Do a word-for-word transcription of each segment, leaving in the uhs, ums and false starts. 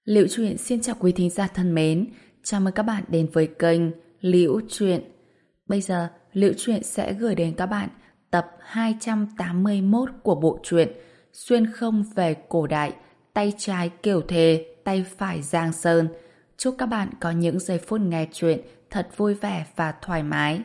Liễu Chuyện xin chào quý thính giả thân mến, chào mừng các bạn đến với kênh Liễu Chuyện. Bây giờ, Liễu Chuyện sẽ gửi đến các bạn tập hai trăm tám mươi mốt của bộ truyện Xuyên không về cổ đại, tay trái kiểu thề, tay phải giang sơn. Chúc các bạn có những giây phút nghe chuyện thật vui vẻ và thoải mái.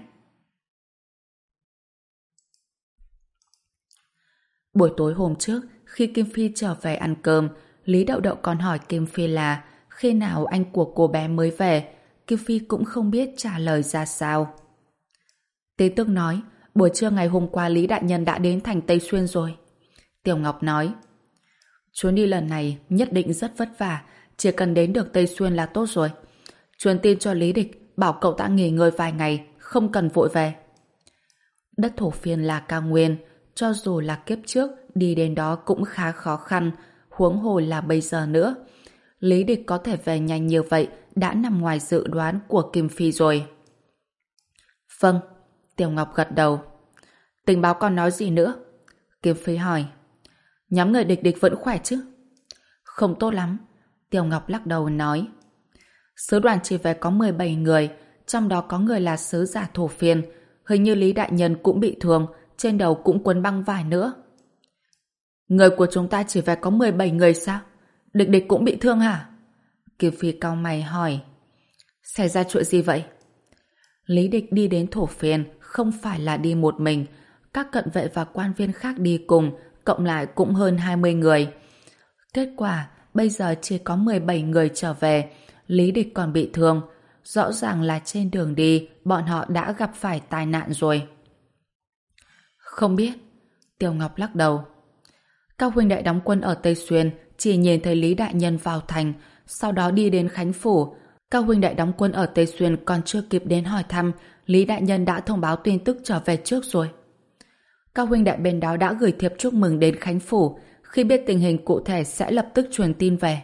Buổi tối hôm trước, khi Kim Phi trở về ăn cơm, Lý Đậu Đậu còn hỏi Kim Phi là khi nào anh của cô bé mới về. Kim Phi cũng không biết trả lời ra sao. Tế Tước nói, buổi trưa ngày hôm qua Lý Đại Nhân đã đến thành Tây Xuyên rồi. Tiểu Ngọc nói, chuyến đi lần này nhất định rất vất vả, chỉ cần đến được Tây Xuyên là tốt rồi. Truyền tin cho Lý Địch, bảo cậu ta nghỉ ngơi vài ngày, không cần vội về. Đất thổ phiên là cao nguyên, cho dù là kiếp trước đi đến đó cũng khá khó khăn, huống hồ là bây giờ nữa. Lý Địch có thể về nhanh như vậy đã nằm ngoài dự đoán của Kim Phi rồi. Vâng, Tiểu Ngọc gật đầu. Tình báo còn nói gì nữa? Kim Phi hỏi. Nhóm người địch địch vẫn khỏe chứ? Không tốt lắm. Tiểu Ngọc lắc đầu nói. Sứ đoàn chỉ về có mười bảy người, trong đó có người là sứ giả thổ phiên. Hình như Lý Đại Nhân cũng bị thương, trên đầu cũng quấn băng vải nữa. Người của chúng ta chỉ về có mười bảy người sao? Địch địch cũng bị thương hả? Kim Phi cau mày hỏi. Xảy ra chuyện gì vậy? Lý Địch đi đến thổ phiên không phải là đi một mình, các cận vệ và quan viên khác đi cùng, cộng lại cũng hơn hai mươi người. Kết quả, bây giờ chỉ có mười bảy người trở về, Lý Địch còn bị thương. Rõ ràng là trên đường đi, bọn họ đã gặp phải tai nạn rồi. Không biết. Tiểu Ngọc lắc đầu. Các huynh đệ đóng quân ở Tây Xuyên chỉ nhìn thấy Lý Đại Nhân vào thành, sau đó đi đến Khánh Phủ. Các huynh đệ đóng quân ở Tây Xuyên còn chưa kịp đến hỏi thăm, Lý Đại Nhân đã thông báo tin tức trở về trước rồi. Các huynh đệ bên đó đã gửi thiệp chúc mừng đến Khánh Phủ, khi biết tình hình cụ thể sẽ lập tức truyền tin về.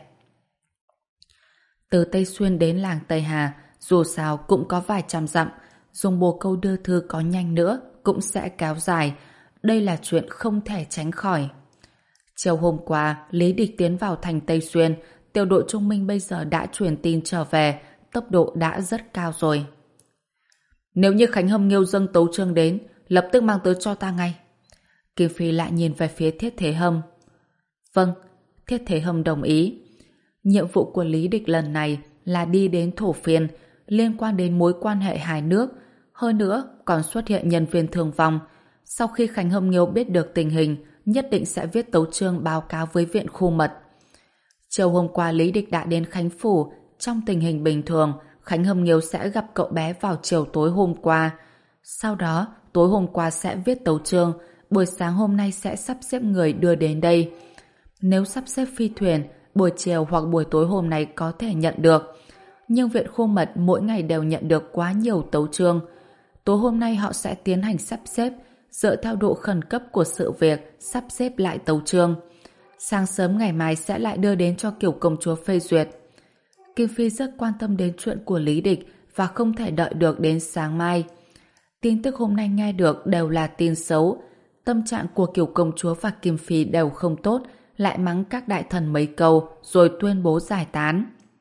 Từ Tây Xuyên đến làng Tây Hà, dù sao cũng có vài trăm dặm, dùng bồ câu đưa thư có nhanh nữa cũng sẽ kéo dài. Đây là chuyện không thể tránh khỏi. Chiều hôm qua, Lý Địch tiến vào thành Tây Xuyên, tiểu đội Trung Minh bây giờ đã truyền tin trở về, tốc độ đã rất cao rồi. Nếu như Khánh Hâm Nghiêu dâng tấu chương đến, lập tức mang tới cho ta ngay. Kim Phi lại nhìn về phía Thiết Thế Hâm. Vâng, Thiết Thế Hâm đồng ý. Nhiệm vụ của Lý Địch lần này là đi đến thổ phiên, liên quan đến mối quan hệ hai nước, hơn nữa còn xuất hiện nhân viên thương vong. Sau khi Khánh Hâm Nghiêu biết được tình hình, nhất định sẽ viết tấu chương báo cáo với viện khu mật. Chiều hôm qua Lý Địch đã đến Khánh Phủ, trong tình hình bình thường, Khánh Hâm Nghiêu sẽ gặp cậu bé vào chiều tối hôm qua. Sau đó, tối hôm qua sẽ viết tấu chương, buổi sáng hôm nay sẽ sắp xếp người đưa đến đây. Nếu sắp xếp phi thuyền, buổi chiều hoặc buổi tối hôm nay có thể nhận được. Nhưng viện khu mật mỗi ngày đều nhận được quá nhiều tấu chương. Tối hôm nay họ sẽ tiến hành sắp xếp, dựa theo độ khẩn cấp của sự việc, sắp xếp lại tấu chương. Sáng sớm ngày mai sẽ lại đưa đến cho Kiều công chúa phê duyệt. Kim Phi rất quan tâm đến chuyện của Lý Địch và không thể đợi được đến sáng mai. Tin tức hôm nay nghe được đều là tin xấu. Tâm trạng của Kiều công chúa và Kim Phi đều không tốt, lại mắng các đại thần mấy câu rồi tuyên bố giải tán.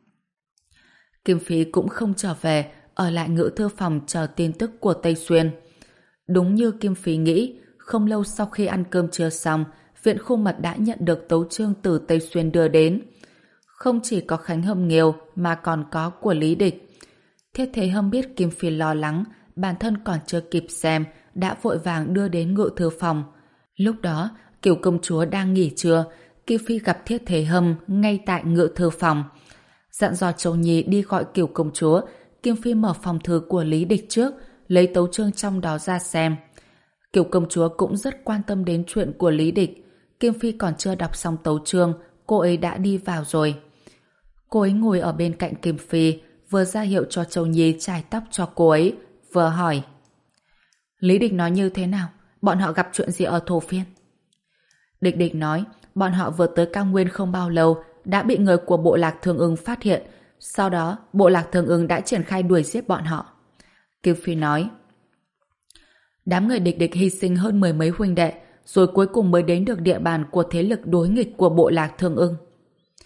Kim Phi cũng không trở về, ở lại ngự thư phòng chờ tin tức của Tây Xuyên. Đúng như Kim Phi nghĩ, không lâu sau khi ăn cơm trưa xong, viện khu mật đã nhận được tấu chương từ Tây Xuyên đưa đến. Không chỉ có Khánh Hâm Nghiêu mà còn có của Lý Địch. Thiết Thế Hâm biết Kim Phi lo lắng, bản thân còn chưa kịp xem, đã vội vàng đưa đến ngự thư phòng. Lúc đó, Kiều công chúa đang nghỉ trưa, Kim Phi gặp Thiết Thế Hâm ngay tại ngự thư phòng. Dặn dò Châu Nhi đi gọi Kiều công chúa, Kim Phi mở phòng thư của Lý Địch trước, lấy tấu chương trong đó ra xem. Kiều công chúa cũng rất quan tâm đến chuyện của Lý Địch. Kim Phi còn chưa đọc xong tấu chương, cô ấy đã đi vào rồi. Cô ấy ngồi ở bên cạnh Kim Phi, vừa ra hiệu cho Châu Nhi chải tóc cho cô ấy, vừa hỏi. Lý Địch nói như thế nào? Bọn họ gặp chuyện gì ở thổ phiên? Địch Địch nói, bọn họ vừa tới cao nguyên không bao lâu, đã bị người của bộ lạc Thương Ưng phát hiện. Sau đó, bộ lạc Thương Ưng đã triển khai đuổi giết bọn họ. Kim Phi nói, đám người Địch Địch hy sinh hơn mười mấy huynh đệ, rồi cuối cùng mới đến được địa bàn của thế lực đối nghịch của bộ lạc Thương Ưng.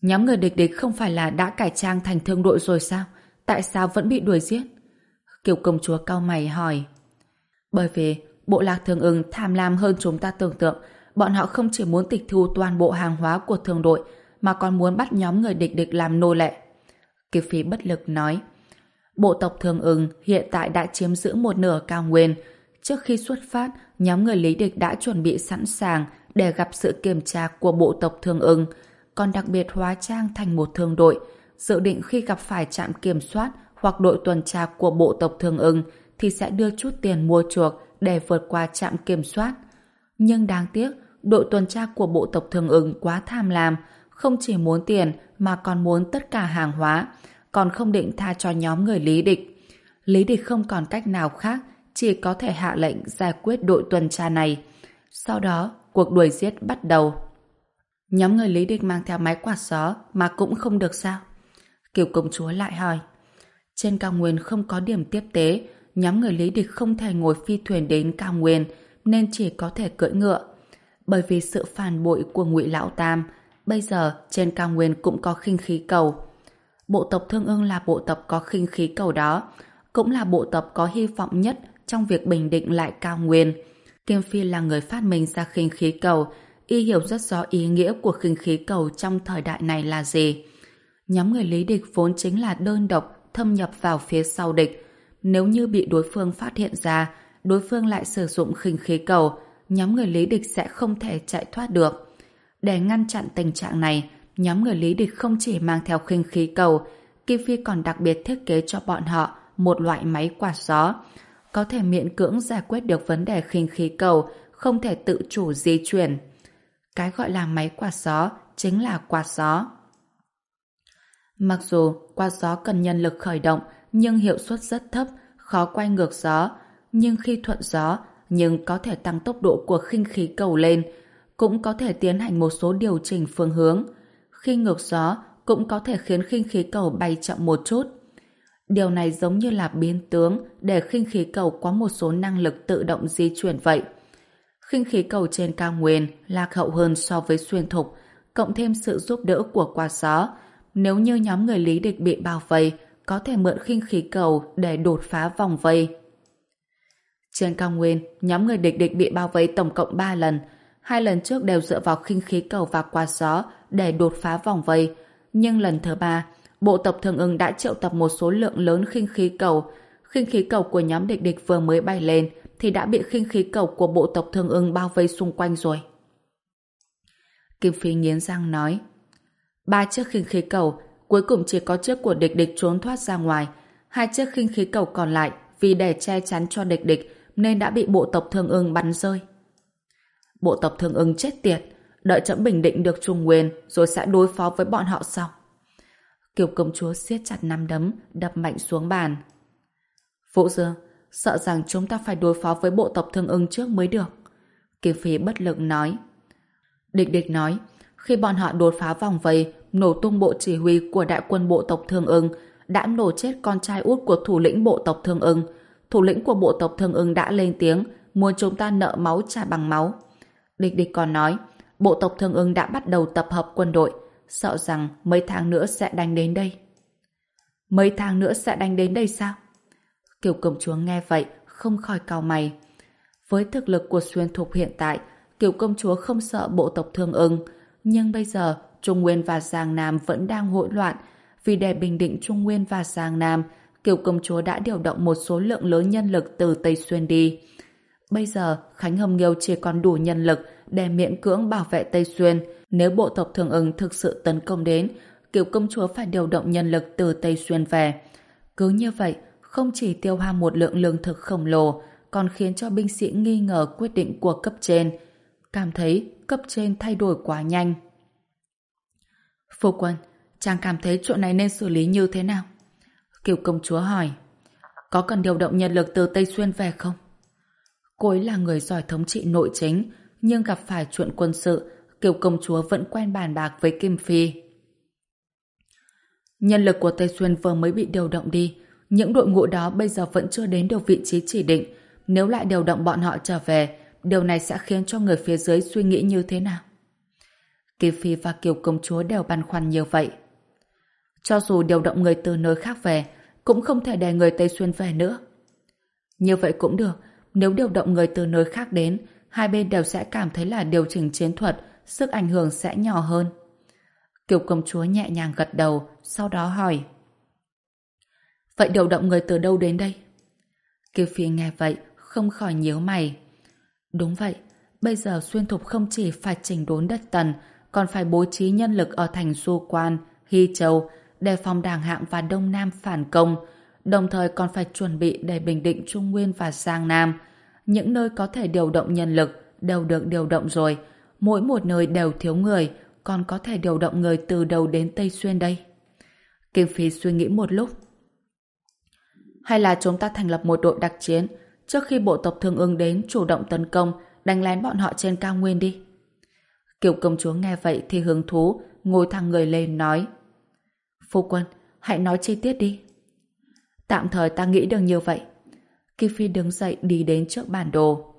Nhóm người địch địch không phải là đã cải trang thành thương đội rồi sao? Tại sao vẫn bị đuổi giết? Kiều công chúa cau mày hỏi. Bởi vì bộ lạc Thương Ưng tham lam hơn chúng ta tưởng tượng. Bọn họ không chỉ muốn tịch thu toàn bộ hàng hóa của thương đội, mà còn muốn bắt nhóm người địch địch làm nô lệ. Kiều Phi bất lực nói. Bộ tộc Thương Ưng hiện tại đã chiếm giữ một nửa cao nguyên. Trước khi xuất phát, nhóm người Lý Địch đã chuẩn bị sẵn sàng để gặp sự kiểm tra của bộ tộc Thương Ưng, còn đặc biệt hóa trang thành một thương đội, dự định khi gặp phải trạm kiểm soát hoặc đội tuần tra của bộ tộc Thương Ưng thì sẽ đưa chút tiền mua chuộc để vượt qua trạm kiểm soát. Nhưng đáng tiếc, đội tuần tra của bộ tộc Thương Ưng quá tham lam, không chỉ muốn tiền mà còn muốn tất cả hàng hóa, còn không định tha cho nhóm người Lý Địch. Lý Địch không còn cách nào khác, chỉ có thể hạ lệnh giải quyết đội tuần tra này. Sau đó, cuộc đuổi giết bắt đầu. Nhóm người Lý Địch mang theo máy quạt gió mà cũng không được sao? Kiều công chúa lại hỏi. Trên cao nguyên không có điểm tiếp tế, nhóm người Lý Địch không thể ngồi phi thuyền đến cao nguyên, nên chỉ có thể cưỡi ngựa. Bởi vì sự phản bội của Ngụy Lão Tam, bây giờ trên cao nguyên cũng có khinh khí cầu. Bộ tộc Thương Ưng là bộ tộc có khinh khí cầu đó, cũng là bộ tộc có hy vọng nhất trong việc bình định lại cao nguyên. Kim Phi là người phát minh ra khinh khí cầu, y hiểu rất rõ ý nghĩa của khinh khí cầu trong thời đại này là gì. Nhóm người Lý Địch vốn chính là đơn độc thâm nhập vào phía sau địch. Nếu như bị đối phương phát hiện ra, đối phương lại sử dụng khinh khí cầu, nhóm người Lý Địch sẽ không thể chạy thoát được. Để ngăn chặn tình trạng này, nhóm người Lý Địch không chỉ mang theo khinh khí cầu, Kim Phi còn đặc biệt thiết kế cho bọn họ một loại máy quạt gió, có thể miễn cưỡng giải quyết được vấn đề khinh khí cầu không thể tự chủ di chuyển. Cái gọi là máy quạt gió chính là quạt gió. Mặc dù quạt gió cần nhân lực khởi động, nhưng hiệu suất rất thấp, khó quay ngược gió, nhưng khi thuận gió, nhưng có thể tăng tốc độ của khinh khí cầu lên, cũng có thể tiến hành một số điều chỉnh phương hướng. Khi ngược gió, cũng có thể khiến khinh khí cầu bay chậm một chút. Điều này giống như là biến tướng để khinh khí cầu có một số năng lực tự động di chuyển vậy. Khinh khí cầu trên cao nguyên lạc hậu hơn so với xuyên thục, cộng thêm sự giúp đỡ của quạt gió. Nếu như nhóm người Lý Địch bị bao vây, có thể mượn khinh khí cầu để đột phá vòng vây. Trên cao nguyên, nhóm người địch địch bị bao vây tổng cộng ba lần. Hai lần trước đều dựa vào khinh khí cầu và quạt gió để đột phá vòng vây. Nhưng lần thứ ba, bộ tộc Thương Ưng đã triệu tập một số lượng lớn khinh khí cầu. Khinh khí cầu của nhóm địch địch vừa mới bay lên thì đã bị khinh khí cầu của bộ tộc Thương Ưng bao vây xung quanh rồi. Kim Phi nghiến răng nói. Ba chiếc khinh khí cầu, cuối cùng chỉ có chiếc của địch địch trốn thoát ra ngoài. Hai chiếc khinh khí cầu còn lại vì để che chắn cho địch địch nên đã bị bộ tộc Thương Ưng bắn rơi. Bộ tộc Thương Ưng chết tiệt, đợi chấm bình định được Trung Nguyên rồi sẽ đối phó với bọn họ sau. Kiều công chúa siết chặt nắm đấm, đập mạnh xuống bàn. Vũ Dương, sợ rằng chúng ta phải đối phó với bộ tộc Thương Ưng trước mới được. Kim Phi bất lực nói. Địch địch nói, khi bọn họ đột phá vòng vây, nổ tung bộ chỉ huy của đại quân bộ tộc Thương Ưng, đã nổ chết con trai út của thủ lĩnh bộ tộc Thương Ưng. Thủ lĩnh của bộ tộc Thương Ưng đã lên tiếng, muốn chúng ta nợ máu trả bằng máu. Địch địch còn nói, bộ tộc Thương Ưng đã bắt đầu tập hợp quân đội, sợ rằng mấy tháng nữa sẽ đánh đến đây. Mấy tháng nữa sẽ đánh đến đây sao? Kiều công chúa nghe vậy, không khỏi cau mày. Với thực lực của Xuyên Thục hiện tại, Kiều công chúa không sợ bộ tộc Thương Ưng, nhưng bây giờ Trung Nguyên và Giang Nam vẫn đang hỗn loạn. Vì để bình định Trung Nguyên và Giang Nam, Kiều công chúa đã điều động một số lượng lớn nhân lực từ Tây Xuyên đi. Bây giờ Khánh Hồng Nghiêu chỉ còn đủ nhân lực để miễn cưỡng bảo vệ Tây Xuyên. Nếu bộ tộc Thương Ưng thực sự tấn công đến, Kiều công chúa phải điều động nhân lực từ Tây Xuyên về. Cứ như vậy, không chỉ tiêu hao một lượng lương thực khổng lồ, còn khiến cho binh sĩ nghi ngờ quyết định của cấp trên, cảm thấy cấp trên thay đổi quá nhanh. Phu quân, chàng cảm thấy chuyện này nên xử lý như thế nào? Kiều công chúa hỏi. Có cần điều động nhân lực từ Tây Xuyên về không? Cô ấy là người giỏi thống trị nội chính, nhưng gặp phải chuyện quân sự, Kiều công chúa vẫn quen bàn bạc với Kim Phi. Nhân lực của Tây Xuyên vừa mới bị điều động đi, những đội ngũ đó bây giờ vẫn chưa đến được vị trí chỉ định. Nếu lại điều động bọn họ trở về, điều này sẽ khiến cho người phía dưới suy nghĩ như thế nào? Kim Phi và Kiều công chúa đều băn khoăn như vậy. Cho dù điều động người từ nơi khác về, cũng không thể để người Tây Xuyên về nữa. Như vậy cũng được, nếu điều động người từ nơi khác đến, hai bên đều sẽ cảm thấy là điều chỉnh chiến thuật, sức ảnh hưởng sẽ nhỏ hơn. Kiều công chúa nhẹ nhàng gật đầu, sau đó hỏi. Vậy điều động người từ đâu đến đây? Kiều Phi nghe vậy, không khỏi nhíu mày. Đúng vậy, bây giờ Xuyên Thục không chỉ phải chỉnh đốn đất Tần, còn phải bố trí nhân lực ở thành Du Quan, Hy Châu, đề phòng Đảng Hạng và Đông Nam phản công, đồng thời còn phải chuẩn bị để bình định Trung Nguyên và Giang Nam. Những nơi có thể điều động nhân lực đều được điều động rồi, mỗi một nơi đều thiếu người, còn có thể điều động người từ đầu đến Tây Xuyên đây. Kim Phi suy nghĩ một lúc. Hay là chúng ta thành lập một đội đặc chiến, trước khi bộ tộc Thương Ưng đến chủ động tấn công, đánh lén bọn họ trên cao nguyên đi. Kiều công chúa nghe vậy thì hứng thú, ngồi thẳng người lên nói. Phu quân, hãy nói chi tiết đi. Tạm thời ta nghĩ được như vậy. Kim Phi đứng dậy đi đến trước bản đồ.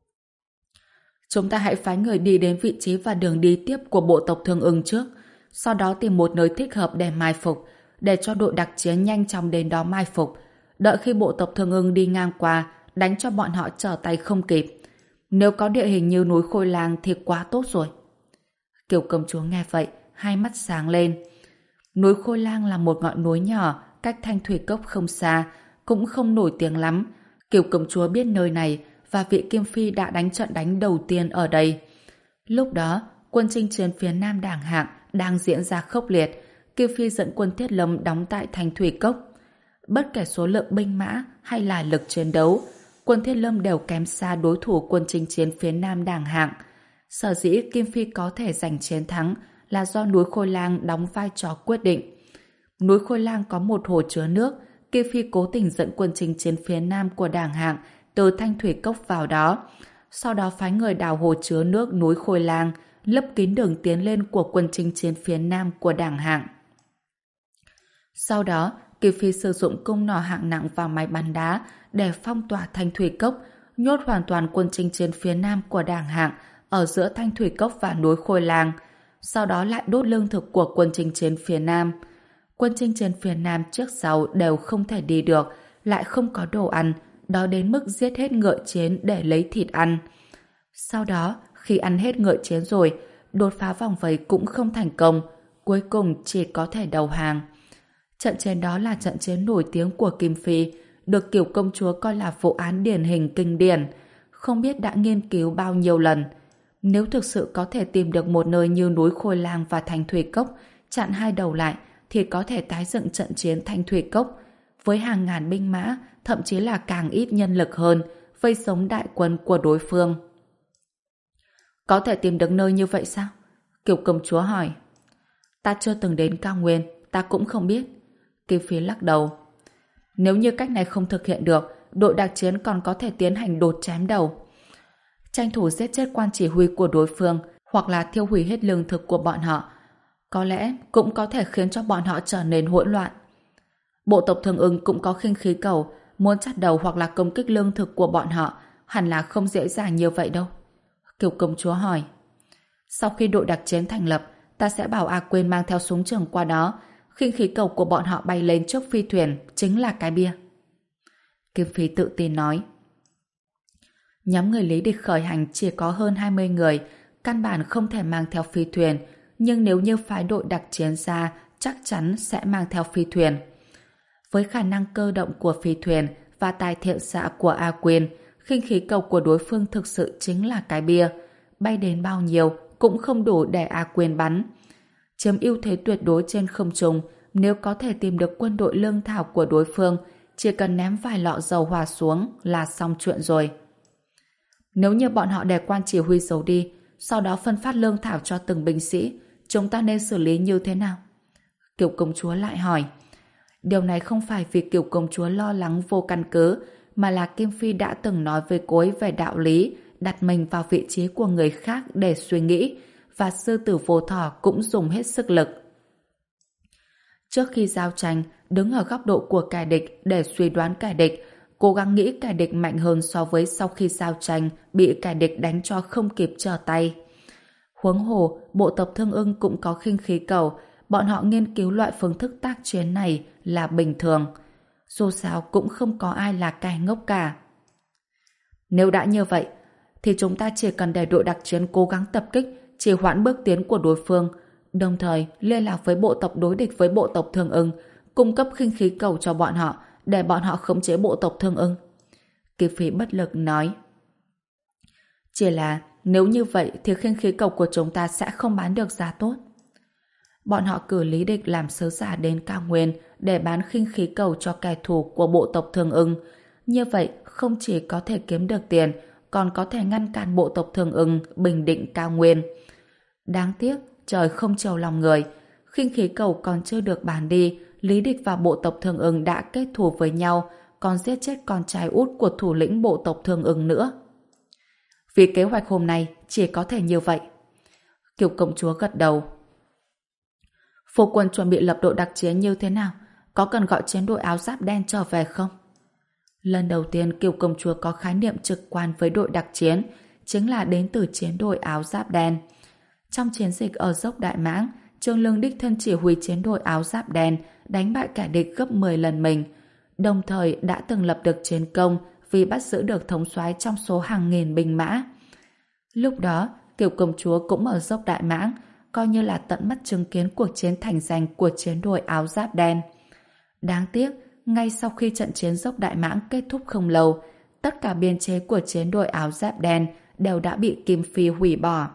Chúng ta hãy phái người đi đến vị trí và đường đi tiếp của bộ tộc Thương Ưng trước, sau đó tìm một nơi thích hợp để mai phục, để cho đội đặc chiến nhanh chóng đến đó mai phục, đợi khi bộ tộc Thương Ưng đi ngang qua, đánh cho bọn họ trở tay không kịp. Nếu có địa hình như núi Khôi Lang thì quá tốt rồi. Kiều công chúa nghe vậy, hai mắt sáng lên. Núi Khôi Lang là một ngọn núi nhỏ, cách Thanh Thủy Cốc không xa, cũng không nổi tiếng lắm. Kiều công chúa biết nơi này và vị Kim Phi đã đánh trận đánh đầu tiên ở đây. Lúc đó, quân chinh chiến phía Nam Đảng Hạng đang diễn ra khốc liệt. Kim Phi dẫn quân Thiết Lâm đóng tại Thanh Thủy Cốc. Bất kể số lượng binh mã hay là lực chiến đấu, quân Thiết Lâm đều kém xa đối thủ quân chinh chiến phía Nam Đảng Hạng. Sở dĩ Kim Phi có thể giành chiến thắng là do núi Khôi Lang đóng vai trò quyết định. Núi Khôi Lang có một hồ chứa nước, Kim Phi cố tình dẫn quân chinh chiến phía Nam của Đảng Hạng từ Thanh Thủy Cốc vào đó, sau đó phái người đào hồ chứa nước núi Khôi Lang, lấp kín đường tiến lên của quân chinh chiến phía Nam của Đảng Hạng. Sau đó, Kim Phi sử dụng cung nỏ hạng nặng và máy bắn đá để phong tỏa Thanh Thủy Cốc, nhốt hoàn toàn quân chinh chiến phía Nam của Đảng Hạng ở giữa Thanh Thủy Cốc và núi Khôi Lang, sau đó lại đốt lương thực của quân chinh chiến phía Nam. Quân chinh chiến phía Nam trước sau đều không thể đi được, lại không có đồ ăn, đó đến mức giết hết ngựa chiến để lấy thịt ăn. Sau đó, khi ăn hết ngựa chiến rồi, đột phá vòng vây cũng không thành công, cuối cùng chỉ có thể đầu hàng. Trận chiến đó là trận chiến nổi tiếng của Kim Phi, được Kiều công chúa coi là vụ án điển hình kinh điển, không biết đã nghiên cứu bao nhiêu lần. Nếu thực sự có thể tìm được một nơi như núi Khôi Lang và Thanh Thủy Cốc, chặn hai đầu lại, thì có thể tái dựng trận chiến Thanh Thủy Cốc, với hàng ngàn binh mã, thậm chí là càng ít nhân lực hơn, vây sống đại quân của đối phương. Có thể tìm được nơi như vậy sao? Kiều công chúa hỏi. Ta chưa từng đến cao nguyên, ta cũng không biết. Kim Phi lắc đầu. Nếu như cách này không thực hiện được, đội đặc chiến còn có thể tiến hành đột chém đầu, tranh thủ giết chết quan chỉ huy của đối phương, hoặc là thiêu hủy hết lương thực của bọn họ. Có lẽ cũng có thể khiến cho bọn họ trở nên hỗn loạn. Bộ tộc Thương Ưng cũng có khinh khí cầu, muốn chặt đầu hoặc là công kích lương thực của bọn họ, hẳn là không dễ dàng như vậy đâu. Kiều công chúa hỏi. Sau khi đội đặc chiến thành lập, ta sẽ bảo A Quyên mang theo súng trường qua đó, khinh khí cầu của bọn họ bay lên trước phi thuyền, chính là cái bia. Kim Phi tự tin nói. Nhóm người lý địch khởi hành chỉ có hơn hai mươi người, căn bản không thể mang theo phi thuyền, nhưng nếu như phái đội đặc chiến ra, chắc chắn sẽ mang theo phi thuyền. Với khả năng cơ động của phi thuyền và tài thiện xạ của A Quyên, khinh khí cầu của đối phương thực sự chính là cái bia. Bay đến bao nhiêu cũng không đủ để A Quyên bắn. Chiếm ưu thế tuyệt đối trên không trung, nếu có thể tìm được quân đội lương thảo của đối phương, chỉ cần ném vài lọ dầu hỏa xuống là xong chuyện rồi. Nếu như bọn họ để quan chỉ huy giấu đi, sau đó phân phát lương thảo cho từng binh sĩ, chúng ta nên xử lý như thế nào? Kiều công chúa lại hỏi. Điều này không phải vì Kiều công chúa lo lắng vô căn cứ, mà là Kim Phi đã từng nói với cô ấy về đạo lý, đặt mình vào vị trí của người khác để suy nghĩ, và sư tử vô thỏ cũng dùng hết sức lực. Trước khi giao tranh, đứng ở góc độ của kẻ địch để suy đoán kẻ địch, cố gắng nghĩ kẻ địch mạnh hơn so với sau khi giao tranh bị kẻ địch đánh cho không kịp trở tay. Huống hồ, bộ tộc Thương Ưng cũng có khinh khí cầu, bọn họ nghiên cứu loại phương thức tác chiến này là bình thường. Dù sao cũng không có ai là kẻ ngốc cả. Nếu đã như vậy, thì chúng ta chỉ cần để đội đặc chiến cố gắng tập kích, trì hoãn bước tiến của đối phương, đồng thời liên lạc với bộ tộc đối địch với bộ tộc Thương Ưng, cung cấp khinh khí cầu cho bọn họ, để bọn họ khống chế bộ tộc Thương Ưng. Kiều Phi bất lực nói. Chỉ là nếu như vậy thì khinh khí cầu của chúng ta sẽ không bán được giá tốt. Bọn họ cử Lý Địch làm sứ giả đến cao nguyên để bán khinh khí cầu cho kẻ thù của bộ tộc Thương Ưng. Như vậy không chỉ có thể kiếm được tiền, còn có thể ngăn cản bộ tộc Thương Ưng bình định cao nguyên. Đáng tiếc, trời không chiều lòng người. Khinh khí cầu còn chưa được bán đi, Lý Địch và bộ tộc Thương Ưng đã kết thù với nhau, còn giết chết con trai út của thủ lĩnh bộ tộc Thương Ưng nữa. Vì kế hoạch hôm nay chỉ có thể như vậy. Kiều công chúa gật đầu. Phu quân chuẩn bị lập đội đặc chiến như thế nào? Có cần gọi chiến đội áo giáp đen trở về không? Lần đầu tiên Kiều công chúa có khái niệm trực quan với đội đặc chiến, chính là đến từ chiến đội áo giáp đen. Trong chiến dịch ở dốc Đại Mãng, Trương Lương đích thân chỉ huy chiến đội áo giáp đen đánh bại kẻ địch gấp mười lần mình, đồng thời đã từng lập được chiến công vì bắt giữ được thống soái trong số hàng nghìn binh mã. Lúc đó, Kiều công chúa cũng ở dốc Đại Mãng, coi như là tận mắt chứng kiến cuộc chiến thành danh của chiến đội áo giáp đen. Đáng tiếc, ngay sau khi trận chiến dốc Đại Mãng kết thúc không lâu, tất cả biên chế của chiến đội áo giáp đen đều đã bị Kim Phi hủy bỏ.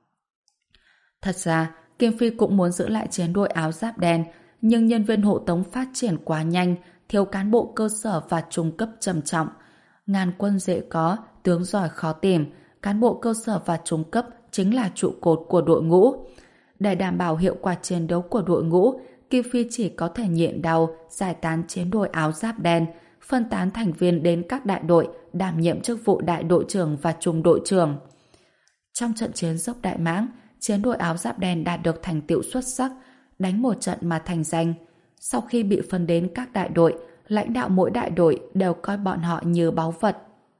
Thật ra, Kim Phi cũng muốn giữ lại chiến đội áo giáp đen, nhưng nhân viên hộ tống phát triển quá nhanh, thiếu cán bộ cơ sở và trung cấp trầm trọng. Ngàn quân dễ có, tướng giỏi khó tìm, cán bộ cơ sở và trung cấp chính là trụ cột của đội ngũ. Để đảm bảo hiệu quả chiến đấu của đội ngũ, Kim Phi chỉ có thể nhịn đau, giải tán chiến đội áo giáp đen, phân tán thành viên đến các đại đội, đảm nhiệm chức vụ đại đội trưởng và trung đội trưởng. Trong trận chiến dốc Đại Mãng, chiến đội áo giáp đen đạt được thành tựu xuất sắc, đánh một trận mà thành danh. Sau khi bị phân đến các đại đội, lãnh đạo mỗi đại đội đều coi bọn họ như báu vật.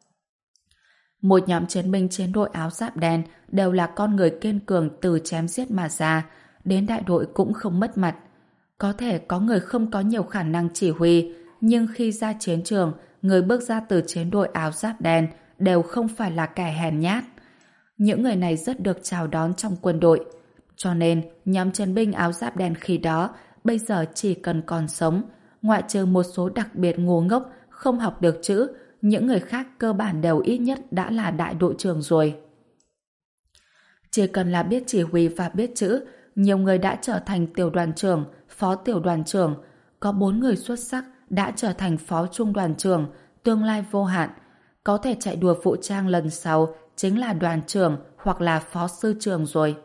Một nhóm chiến binh chiến đội áo giáp đen đều là con người kiên cường từ chém giết mà ra, đến đại đội cũng không mất mặt. Có thể có người không có nhiều khả năng chỉ huy, nhưng khi ra chiến trường, người bước ra từ chiến đội áo giáp đen đều không phải là kẻ hèn nhát. Những người này rất được chào đón trong quân đội. Cho nên, nhóm chiến binh áo giáp đen khi đó bây giờ chỉ cần còn sống, ngoại trừ một số đặc biệt ngu ngốc không học được chữ, những người khác cơ bản đều ít nhất đã là đại đội trưởng rồi. Chỉ cần là biết chỉ huy và biết chữ, nhiều người đã trở thành tiểu đoàn trưởng, phó tiểu đoàn trưởng, có bốn người xuất sắc đã trở thành phó trung đoàn trưởng, tương lai vô hạn. Có thể chạy đua vũ trang lần sau chính là đoàn trưởng hoặc là phó sư trưởng rồi.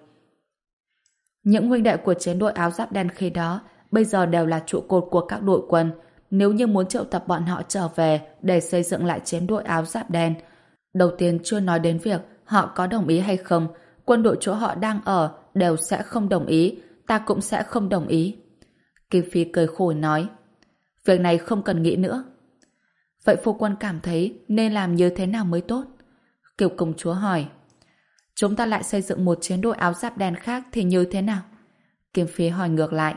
Những huynh đệ của chiến đội áo giáp đen khi đó bây giờ đều là trụ cột của các đội quân. Nếu như muốn triệu tập bọn họ trở về để xây dựng lại chiến đội áo giáp đen, đầu tiên chưa nói đến việc họ có đồng ý hay không, quân đội chỗ họ đang ở đều sẽ không đồng ý, ta cũng sẽ không đồng ý. Kim Phi cười khổ nói, việc này không cần nghĩ nữa. Vậy phu quân cảm thấy nên làm như thế nào mới tốt? Kiều công chúa hỏi. Chúng ta lại xây dựng một chiến đội áo giáp đen khác thì như thế nào? Kim Phi hỏi ngược lại.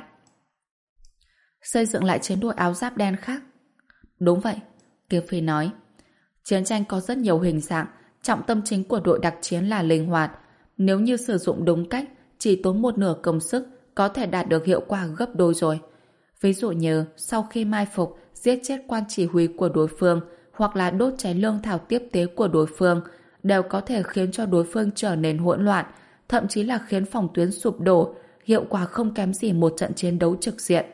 Xây dựng lại chiến đội áo giáp đen khác? Đúng vậy, Kim Phi nói. Chiến tranh có rất nhiều hình dạng, trọng tâm chính của đội đặc chiến là linh hoạt. Nếu như sử dụng đúng cách, chỉ tốn một nửa công sức có thể đạt được hiệu quả gấp đôi rồi. Ví dụ như sau khi mai phục, giết chết quan chỉ huy của đối phương hoặc là đốt cháy lương thảo tiếp tế của đối phương đều có thể khiến cho đối phương trở nên hỗn loạn, thậm chí là khiến phòng tuyến sụp đổ, hiệu quả không kém gì một trận chiến đấu trực diện.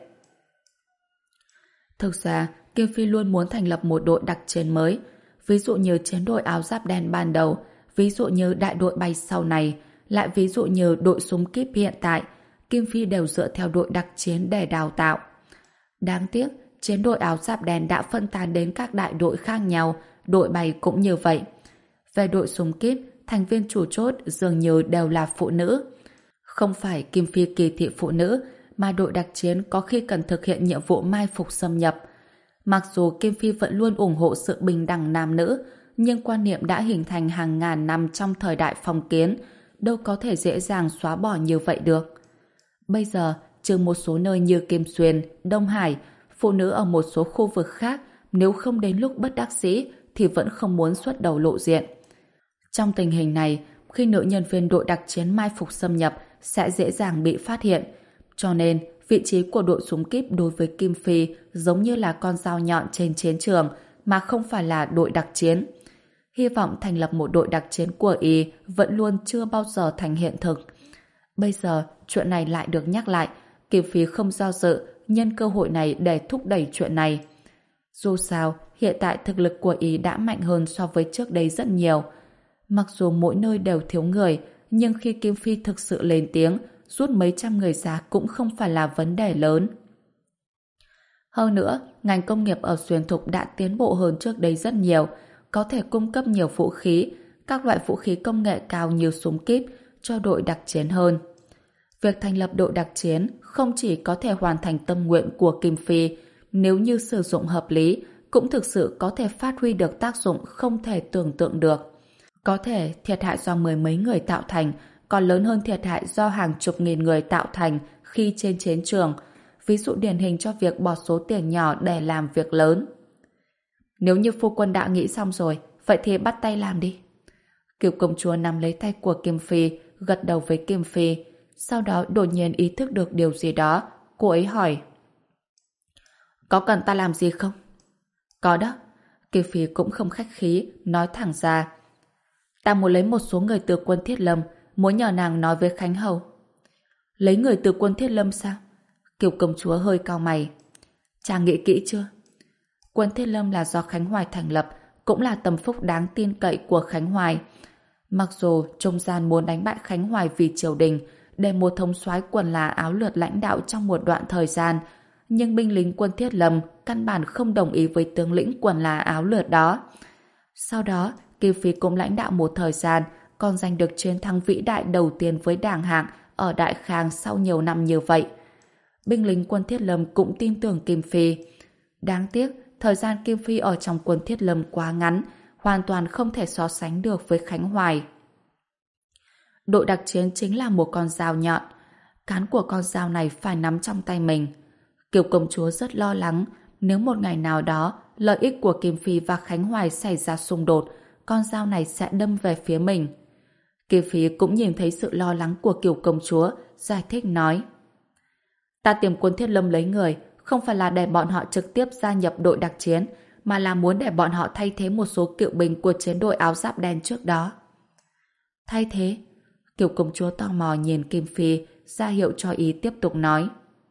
Thực ra, Kim Phi luôn muốn thành lập một đội đặc chiến mới, ví dụ như chiến đội áo giáp đen ban đầu, ví dụ như đại đội bay sau này, lại ví dụ như đội súng kíp hiện tại. Kim Phi đều dựa theo đội đặc chiến để đào tạo. Đáng tiếc, chiến đội áo giáp đen đã phân tán đến các đại đội khác nhau, đội bay cũng như vậy. Về đội súng kíp, thành viên chủ chốt dường như đều là phụ nữ. Không phải Kim Phi kỳ thị phụ nữ, mà đội đặc chiến có khi cần thực hiện nhiệm vụ mai phục xâm nhập. Mặc dù Kim Phi vẫn luôn ủng hộ sự bình đẳng nam nữ, nhưng quan niệm đã hình thành hàng ngàn năm trong thời đại phong kiến. đâu có thể dễ dàng xóa bỏ như vậy được. Bây giờ, trừ một số nơi như Kim Xuyên, Đông Hải, phụ nữ ở một số khu vực khác nếu không đến lúc bất đắc dĩ thì vẫn không muốn xuất đầu lộ diện. Trong tình hình này, khi nữ nhân viên đội đặc chiến mai phục xâm nhập sẽ dễ dàng bị phát hiện. Cho nên, vị trí của đội súng kíp đối với Kim Phi giống như là con dao nhọn trên chiến trường mà không phải là đội đặc chiến. Hy vọng thành lập một đội đặc chiến của Y vẫn luôn chưa bao giờ thành hiện thực. Bây giờ, chuyện này lại được nhắc lại, Kim Phi không do dự, nhân cơ hội này để thúc đẩy chuyện này. Dù sao, hiện tại thực lực của Y đã mạnh hơn so với trước đây rất nhiều. Mặc dù mỗi nơi đều thiếu người, nhưng khi Kim Phi thực sự lên tiếng, rút mấy trăm người ra cũng không phải là vấn đề lớn. Hơn nữa, ngành công nghiệp ở Xuyên Thục đã tiến bộ hơn trước đây rất nhiều, có thể cung cấp nhiều vũ khí, các loại vũ khí công nghệ cao như súng kíp cho đội đặc chiến hơn. Việc thành lập đội đặc chiến không chỉ có thể hoàn thành tâm nguyện của Kim Phi, nếu như sử dụng hợp lý, cũng thực sự có thể phát huy được tác dụng không thể tưởng tượng được. Có thể thiệt hại do mười mấy người tạo thành, còn lớn hơn thiệt hại do hàng chục nghìn người tạo thành khi trên chiến trường, ví dụ điển hình cho việc bỏ số tiền nhỏ để làm việc lớn. Nếu như phu quân đã nghĩ xong rồi, vậy thì bắt tay làm đi. Kiều công chúa nắm lấy tay của Kim Phi, gật đầu với Kim Phi, sau đó đột nhiên ý thức được điều gì đó, cô ấy hỏi: có cần ta làm gì không? Có đó. Kim Phi cũng không khách khí, nói thẳng ra: ta muốn lấy một số người từ quân Thiết Lâm, muốn nhờ nàng nói với Khánh Hầu. Lấy người từ quân Thiết Lâm sao? Kiều công chúa hơi cau mày. Chàng nghĩ kỹ chưa? Quân Thiết Lâm là do Khánh Hoài thành lập, cũng là tâm phúc đáng tin cậy của Khánh Hoài. Mặc dù trung gian muốn đánh bại Khánh Hoài vì triều đình, để một thống soái quần là áo lượt lãnh đạo trong một đoạn thời gian, nhưng binh lính quân Thiết Lâm căn bản không đồng ý với tướng lĩnh quần là áo lượt đó. Sau đó, Kim Phi cũng lãnh đạo một thời gian, còn giành được chiến thắng vĩ đại đầu tiên với Đảng Hạng ở Đại Khang sau nhiều năm như vậy. Binh lính quân Thiết Lâm cũng tin tưởng Kim Phi. Đáng tiếc, thời gian Kim Phi ở trong quân Thiết Lâm quá ngắn, hoàn toàn không thể so sánh được với Khánh Hoài. Đội đặc chiến chính là một con dao nhọn. Cán của con dao này phải nắm trong tay mình. Kiều công chúa rất lo lắng, nếu một ngày nào đó lợi ích của Kim Phi và Khánh Hoài xảy ra xung đột, con dao này sẽ đâm về phía mình. Kim Phi cũng nhìn thấy sự lo lắng của Kiều công chúa, giải thích nói: ta tìm quân Thiết Lâm lấy người, không phải là để bọn họ trực tiếp gia nhập đội đặc chiến, mà là muốn để bọn họ thay thế một số cựu binh của chiến đội áo giáp đen trước đó. Thay thế? Kiều công chúa tò mò nhìn Kim Phi, ra hiệu cho ý tiếp tục nói.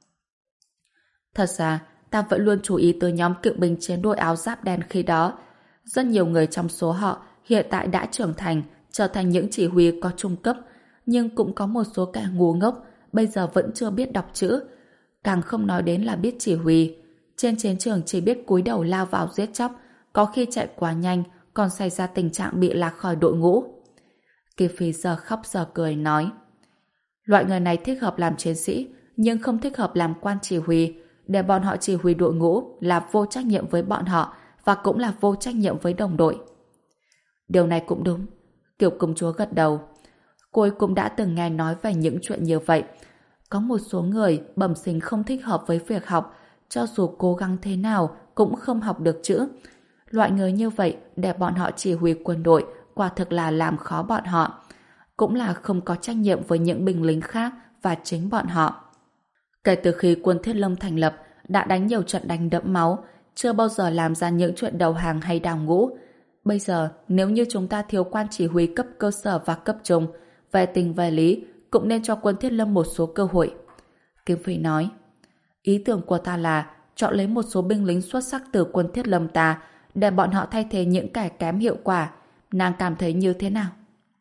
Thật ra, ta vẫn luôn chú ý tới nhóm cựu binh chiến đội áo giáp đen khi đó. Rất nhiều người trong số họ hiện tại đã trưởng thành, trở thành những chỉ huy có trung cấp, nhưng cũng có một số kẻ ngu ngốc, bây giờ vẫn chưa biết đọc chữ. Càng không nói đến là biết chỉ huy. Trên chiến trường chỉ biết cúi đầu lao vào giết chóc, có khi chạy quá nhanh, còn xảy ra tình trạng bị lạc khỏi đội ngũ. Kim Phi giờ khóc giờ cười nói: loại người này thích hợp làm chiến sĩ, nhưng không thích hợp làm quan chỉ huy. Để bọn họ chỉ huy đội ngũ là vô trách nhiệm với bọn họ, và cũng là vô trách nhiệm với đồng đội. Điều này cũng đúng. Kiều công chúa gật đầu. Cô ấy cũng đã từng nghe nói về những chuyện như vậy. Có một số người bẩm sinh không thích hợp với việc học, cho dù cố gắng thế nào cũng không học được chữ. Loại người như vậy để bọn họ chỉ huy quân đội quả thực là làm khó bọn họ. Cũng là không có trách nhiệm với những binh lính khác và chính bọn họ. Kể từ khi quân Thiết Lâm thành lập, đã đánh nhiều trận đánh đẫm máu, chưa bao giờ làm ra những chuyện đầu hàng hay đào ngũ. Bây giờ, nếu như chúng ta thiếu quan chỉ huy cấp cơ sở và cấp trung, về tình về lý, cũng nên cho quân Thiết Lâm một số cơ hội. Kim Phi nói: ý tưởng của ta là chọn lấy một số binh lính xuất sắc từ quân Thiết Lâm ta, để bọn họ thay thế những kẻ kém hiệu quả. Nàng cảm thấy như thế nào?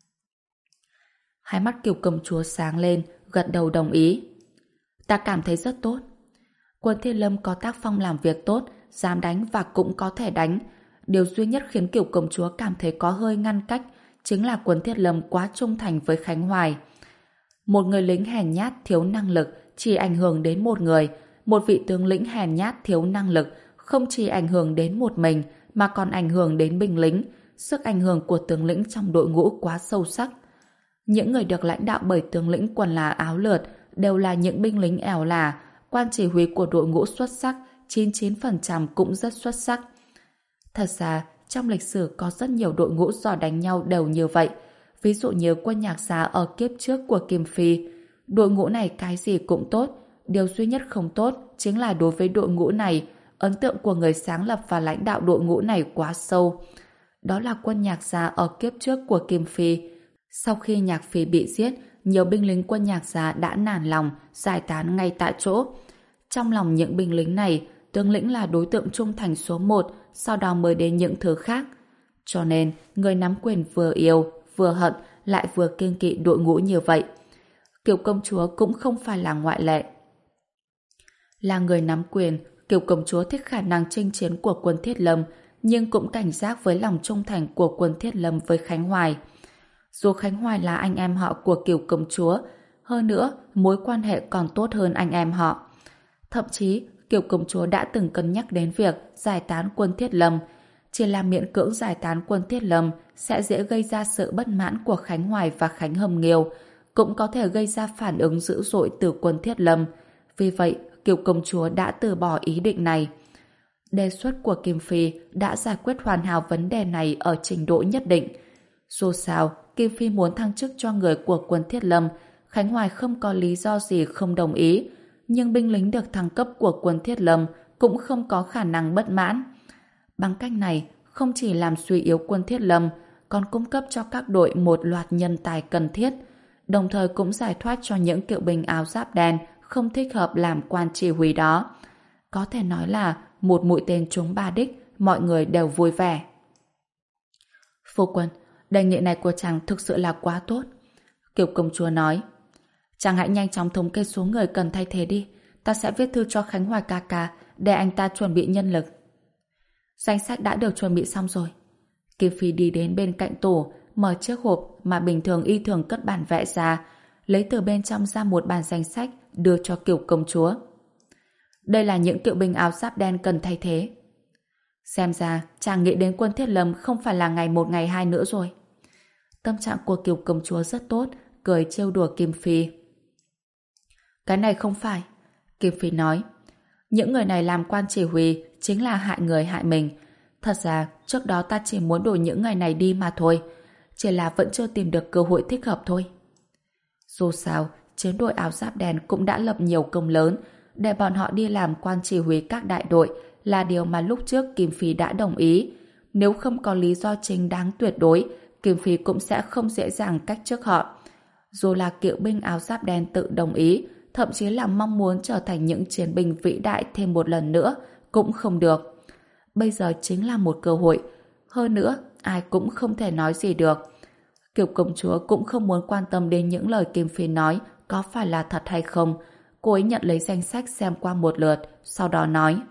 Hai mắt Kiều công chúa sáng lên, gật đầu đồng ý. Ta cảm thấy rất tốt. Quân Thiết Lâm có tác phong làm việc tốt, dám đánh và cũng có thể đánh. Điều duy nhất khiến Kiều công chúa cảm thấy có hơi ngăn cách chính là quân Thiết Lâm quá trung thành với Khánh Hoài. Một người lính hèn nhát thiếu năng lực chỉ ảnh hưởng đến một người, một vị tướng lĩnh hèn nhát thiếu năng lực không chỉ ảnh hưởng đến một mình mà còn ảnh hưởng đến binh lính. Sức ảnh hưởng của tướng lĩnh trong đội ngũ quá sâu sắc. Những người được lãnh đạo bởi tướng lĩnh quần là áo lượt đều là những binh lính ẻo lả, quan chỉ huy của đội ngũ xuất sắc, chín mươi chín phần trăm cũng rất xuất sắc. Thật ra, trong lịch sử có rất nhiều đội ngũ giỏi đánh nhau đều như vậy. Ví dụ như quân Nhạc Gia ở kiếp trước của Kim Phi. Đội ngũ này cái gì cũng tốt, điều duy nhất không tốt chính là đối với đội ngũ này, ấn tượng của người sáng lập và lãnh đạo đội ngũ này quá sâu. Đó là quân Nhạc Gia ở kiếp trước của Kim Phi. Sau khi Nhạc Phi bị giết, nhiều binh lính quân Nhạc Gia đã nản lòng, giải tán ngay tại chỗ. Trong lòng những binh lính này, tướng lĩnh là đối tượng trung thành số một, sau đó mới đến những thứ khác. Cho nên, người nắm quyền vừa yêu, vừa hận, lại vừa kiêng kỵ đội ngũ như vậy. Kiều công chúa cũng không phải là ngoại lệ. Là người nắm quyền, Kiều công chúa thích khả năng chinh chiến của quân Thiết Lâm, nhưng cũng cảnh giác với lòng trung thành của quân Thiết Lâm với Khánh Hoài. Dù Khánh Hoài là anh em họ của Kiều công chúa, hơn nữa, mối quan hệ còn tốt hơn anh em họ. Thậm chí, Kiều công chúa đã từng cân nhắc đến việc giải tán quân Thiết Lâm. Chỉ là miễn cưỡng giải tán quân Thiết Lâm sẽ dễ gây ra sự bất mãn của Khánh Hoài và Khánh Hầm Nghiêu, cũng có thể gây ra phản ứng dữ dội từ quân Thiết Lâm. Vì vậy, Kiều công chúa đã từ bỏ ý định này. Đề xuất của Kim Phi đã giải quyết hoàn hảo vấn đề này ở trình độ nhất định. Dù sao, Kim Phi muốn thăng chức cho người của quân Thiết Lâm, Khánh Hoài không có lý do gì không đồng ý, nhưng binh lính được thăng cấp của quân Thiết Lâm cũng không có khả năng bất mãn. Bằng cách này, không chỉ làm suy yếu quân Thiết Lâm, còn cung cấp cho các đội một loạt nhân tài cần thiết, đồng thời cũng giải thoát cho những kỵ binh áo giáp đen không thích hợp làm quan chỉ huy đó. Có thể nói là một mũi tên trúng ba đích, mọi người đều vui vẻ. Phu quân, đề nghị này của chàng thực sự là quá tốt. Kiều công chúa nói. Chàng hãy nhanh chóng thống kê số người cần thay thế đi. Ta sẽ viết thư cho Khánh Hoài ca ca để anh ta chuẩn bị nhân lực. Danh sách đã được chuẩn bị xong rồi. Kim Phi đi đến bên cạnh tủ, mở chiếc hộp mà bình thường y thường cất bản vẽ ra, lấy từ bên trong ra một bản danh sách đưa cho Kiều công chúa. Đây là những kỵ binh áo giáp đen cần thay thế. Xem ra chàng nghĩ đến quân Thiết Lâm không phải là ngày một ngày hai nữa rồi. Tâm trạng của Kiều công chúa rất tốt, cười trêu đùa Kim Phi. Cái này không phải. Kim Phi nói. Những người này làm quan chỉ huy chính là hại người hại mình. Thật ra trước đó ta chỉ muốn đổi những người này đi mà thôi. Chỉ là vẫn chưa tìm được cơ hội thích hợp thôi. Dù sao, chiến đội áo giáp đen cũng đã lập nhiều công lớn, để bọn họ đi làm quan chỉ huy các đại đội là điều mà lúc trước Kim Phi đã đồng ý. Nếu không có lý do chính đáng tuyệt đối, Kim Phi cũng sẽ không dễ dàng cách chức họ. Dù là kỵ binh áo giáp đen tự đồng ý, thậm chí là mong muốn trở thành những chiến binh vĩ đại thêm một lần nữa, cũng không được. Bây giờ chính là một cơ hội. Hơn nữa, ai cũng không thể nói gì được. Kiều công chúa cũng không muốn quan tâm đến những lời Kim Phi nói có phải là thật hay không. Cô ấy nhận lấy danh sách xem qua một lượt, sau đó nói.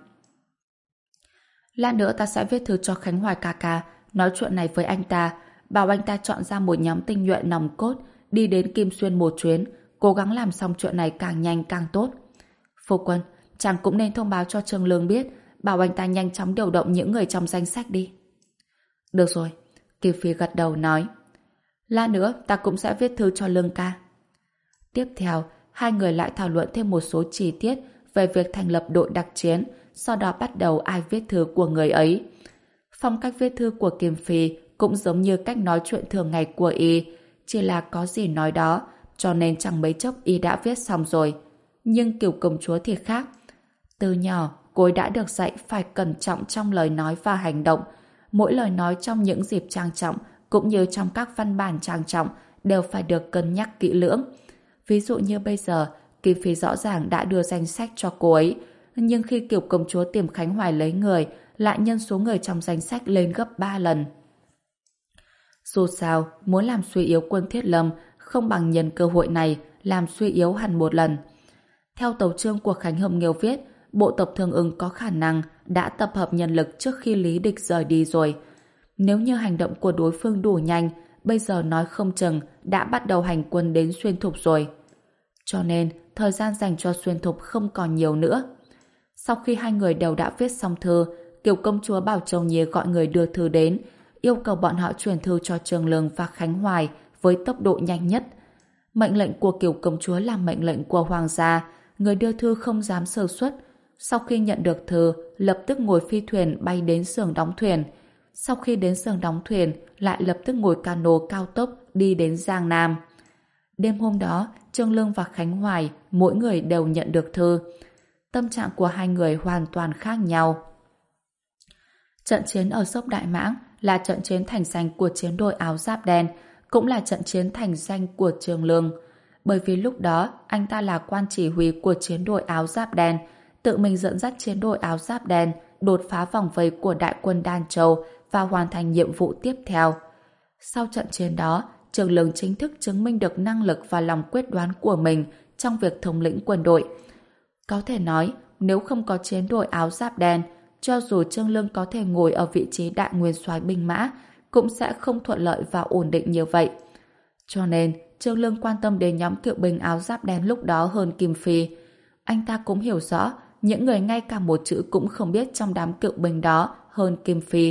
Lát nữa ta sẽ viết thư cho Khánh Hoài ca ca, nói chuyện này với anh ta, bảo anh ta chọn ra một nhóm tinh nhuệ nòng cốt, đi đến Kim Xuyên một chuyến, cố gắng làm xong chuyện này càng nhanh càng tốt. Phu quân, chàng cũng nên thông báo cho Trương Lương biết, bảo anh ta nhanh chóng điều động những người trong danh sách đi. Được rồi, Kim Phi gật đầu nói. Lát nữa ta cũng sẽ viết thư cho Lương ca. Tiếp theo, hai người lại thảo luận thêm một số chi tiết về việc thành lập đội đặc chiến, sau đó bắt đầu ai viết thư của người ấy. Phong cách viết thư của Kim Phi cũng giống như cách nói chuyện thường ngày của y, chỉ là có gì nói đó, cho nên chẳng mấy chốc y đã viết xong rồi. Nhưng Kiều công chúa thì khác. Từ nhỏ, cô ấy đã được dạy phải cẩn trọng trong lời nói và hành động. Mỗi lời nói trong những dịp trang trọng, cũng như trong các văn bản trang trọng, đều phải được cân nhắc kỹ lưỡng. Ví dụ như bây giờ, Kim Phi rõ ràng đã đưa danh sách cho cô ấy, nhưng khi Kiều công chúa tìm Khánh Hoài lấy người, lại nhân số người trong danh sách lên gấp ba lần. Dù sao, muốn làm suy yếu quân Thiết Lâm không bằng nhân cơ hội này làm suy yếu hẳn một lần. Theo tấu chương của Khánh Hồng Nghiêu viết, bộ tộc Thương Ưng có khả năng đã tập hợp nhân lực trước khi Lý Địch rời đi rồi. Nếu như hành động của đối phương đủ nhanh, bây giờ nói không chừng đã bắt đầu hành quân đến Xuyên Thục rồi. Cho nên, thời gian dành cho Xuyên Thục không còn nhiều nữa. Sau khi hai người đều đã viết xong thư, Kiều công chúa bảo Châu Nhi gọi người đưa thư đến, yêu cầu bọn họ chuyển thư cho Trường Lương và Khánh Hoài với tốc độ nhanh nhất. Mệnh lệnh của Kiều công chúa là mệnh lệnh của hoàng gia, người đưa thư không dám sơ suất. Sau khi nhận được thư, lập tức ngồi phi thuyền bay đến xưởng đóng thuyền. Sau khi đến xưởng đóng thuyền, lại lập tức ngồi cano cao tốc đi đến Giang Nam. Đêm hôm đó, Trương Lương và Khánh Hoài mỗi người đều nhận được thư. Tâm trạng của hai người hoàn toàn khác nhau. Trận chiến ở Dốc Đại Mãng là trận chiến thành danh của chiến đội áo giáp đen, cũng là trận chiến thành danh của Trương Lương. Bởi vì lúc đó, anh ta là quan chỉ huy của chiến đội áo giáp đen, tự mình dẫn dắt chiến đội áo giáp đen đột phá vòng vây của đại quân Đan Châu và hoàn thành nhiệm vụ tiếp theo. Sau trận chiến đó, Trương Lương chính thức chứng minh được năng lực và lòng quyết đoán của mình trong việc thống lĩnh quân đội. Có thể nói, nếu không có chiến đội áo giáp đen, cho dù Trương Lương có thể ngồi ở vị trí đại nguyên soái binh mã, cũng sẽ không thuận lợi và ổn định như vậy. Cho nên, Trương Lương quan tâm đến nhóm kỵ binh áo giáp đen lúc đó hơn Kim Phi. Anh ta cũng hiểu rõ, những người ngay cả một chữ cũng không biết trong đám kỵ binh đó hơn Kim Phi.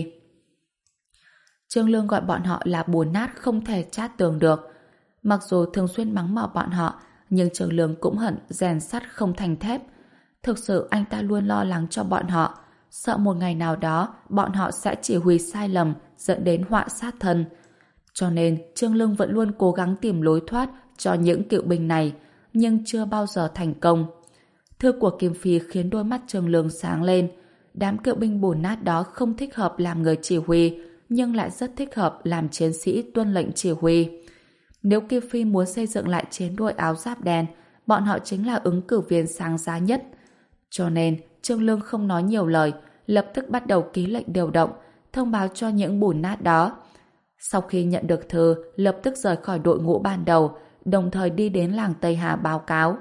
Trương Lương gọi bọn họ là bùn nát không thể chát tường được. Mặc dù thường xuyên mắng mỏ bọn họ, nhưng Trương Lương cũng hận rèn sắt không thành thép. Thực sự anh ta luôn lo lắng cho bọn họ, sợ một ngày nào đó bọn họ sẽ chỉ huy sai lầm dẫn đến họa sát thân. Cho nên Trương Lương vẫn luôn cố gắng tìm lối thoát cho những cựu binh này, nhưng chưa bao giờ thành công. Thư của Kim Phi khiến đôi mắt Trương Lương sáng lên. Đám cựu binh bùn nát đó không thích hợp làm người chỉ huy, nhưng lại rất thích hợp làm chiến sĩ tuân lệnh chỉ huy. Nếu Kim Phi muốn xây dựng lại chiến đội áo giáp đen, bọn họ chính là ứng cử viên sáng giá nhất. Cho nên, Trương Lương không nói nhiều lời, lập tức bắt đầu ký lệnh điều động, thông báo cho những bùn nát đó. Sau khi nhận được thư, lập tức rời khỏi đội ngũ ban đầu, đồng thời đi đến làng Tây Hà báo cáo.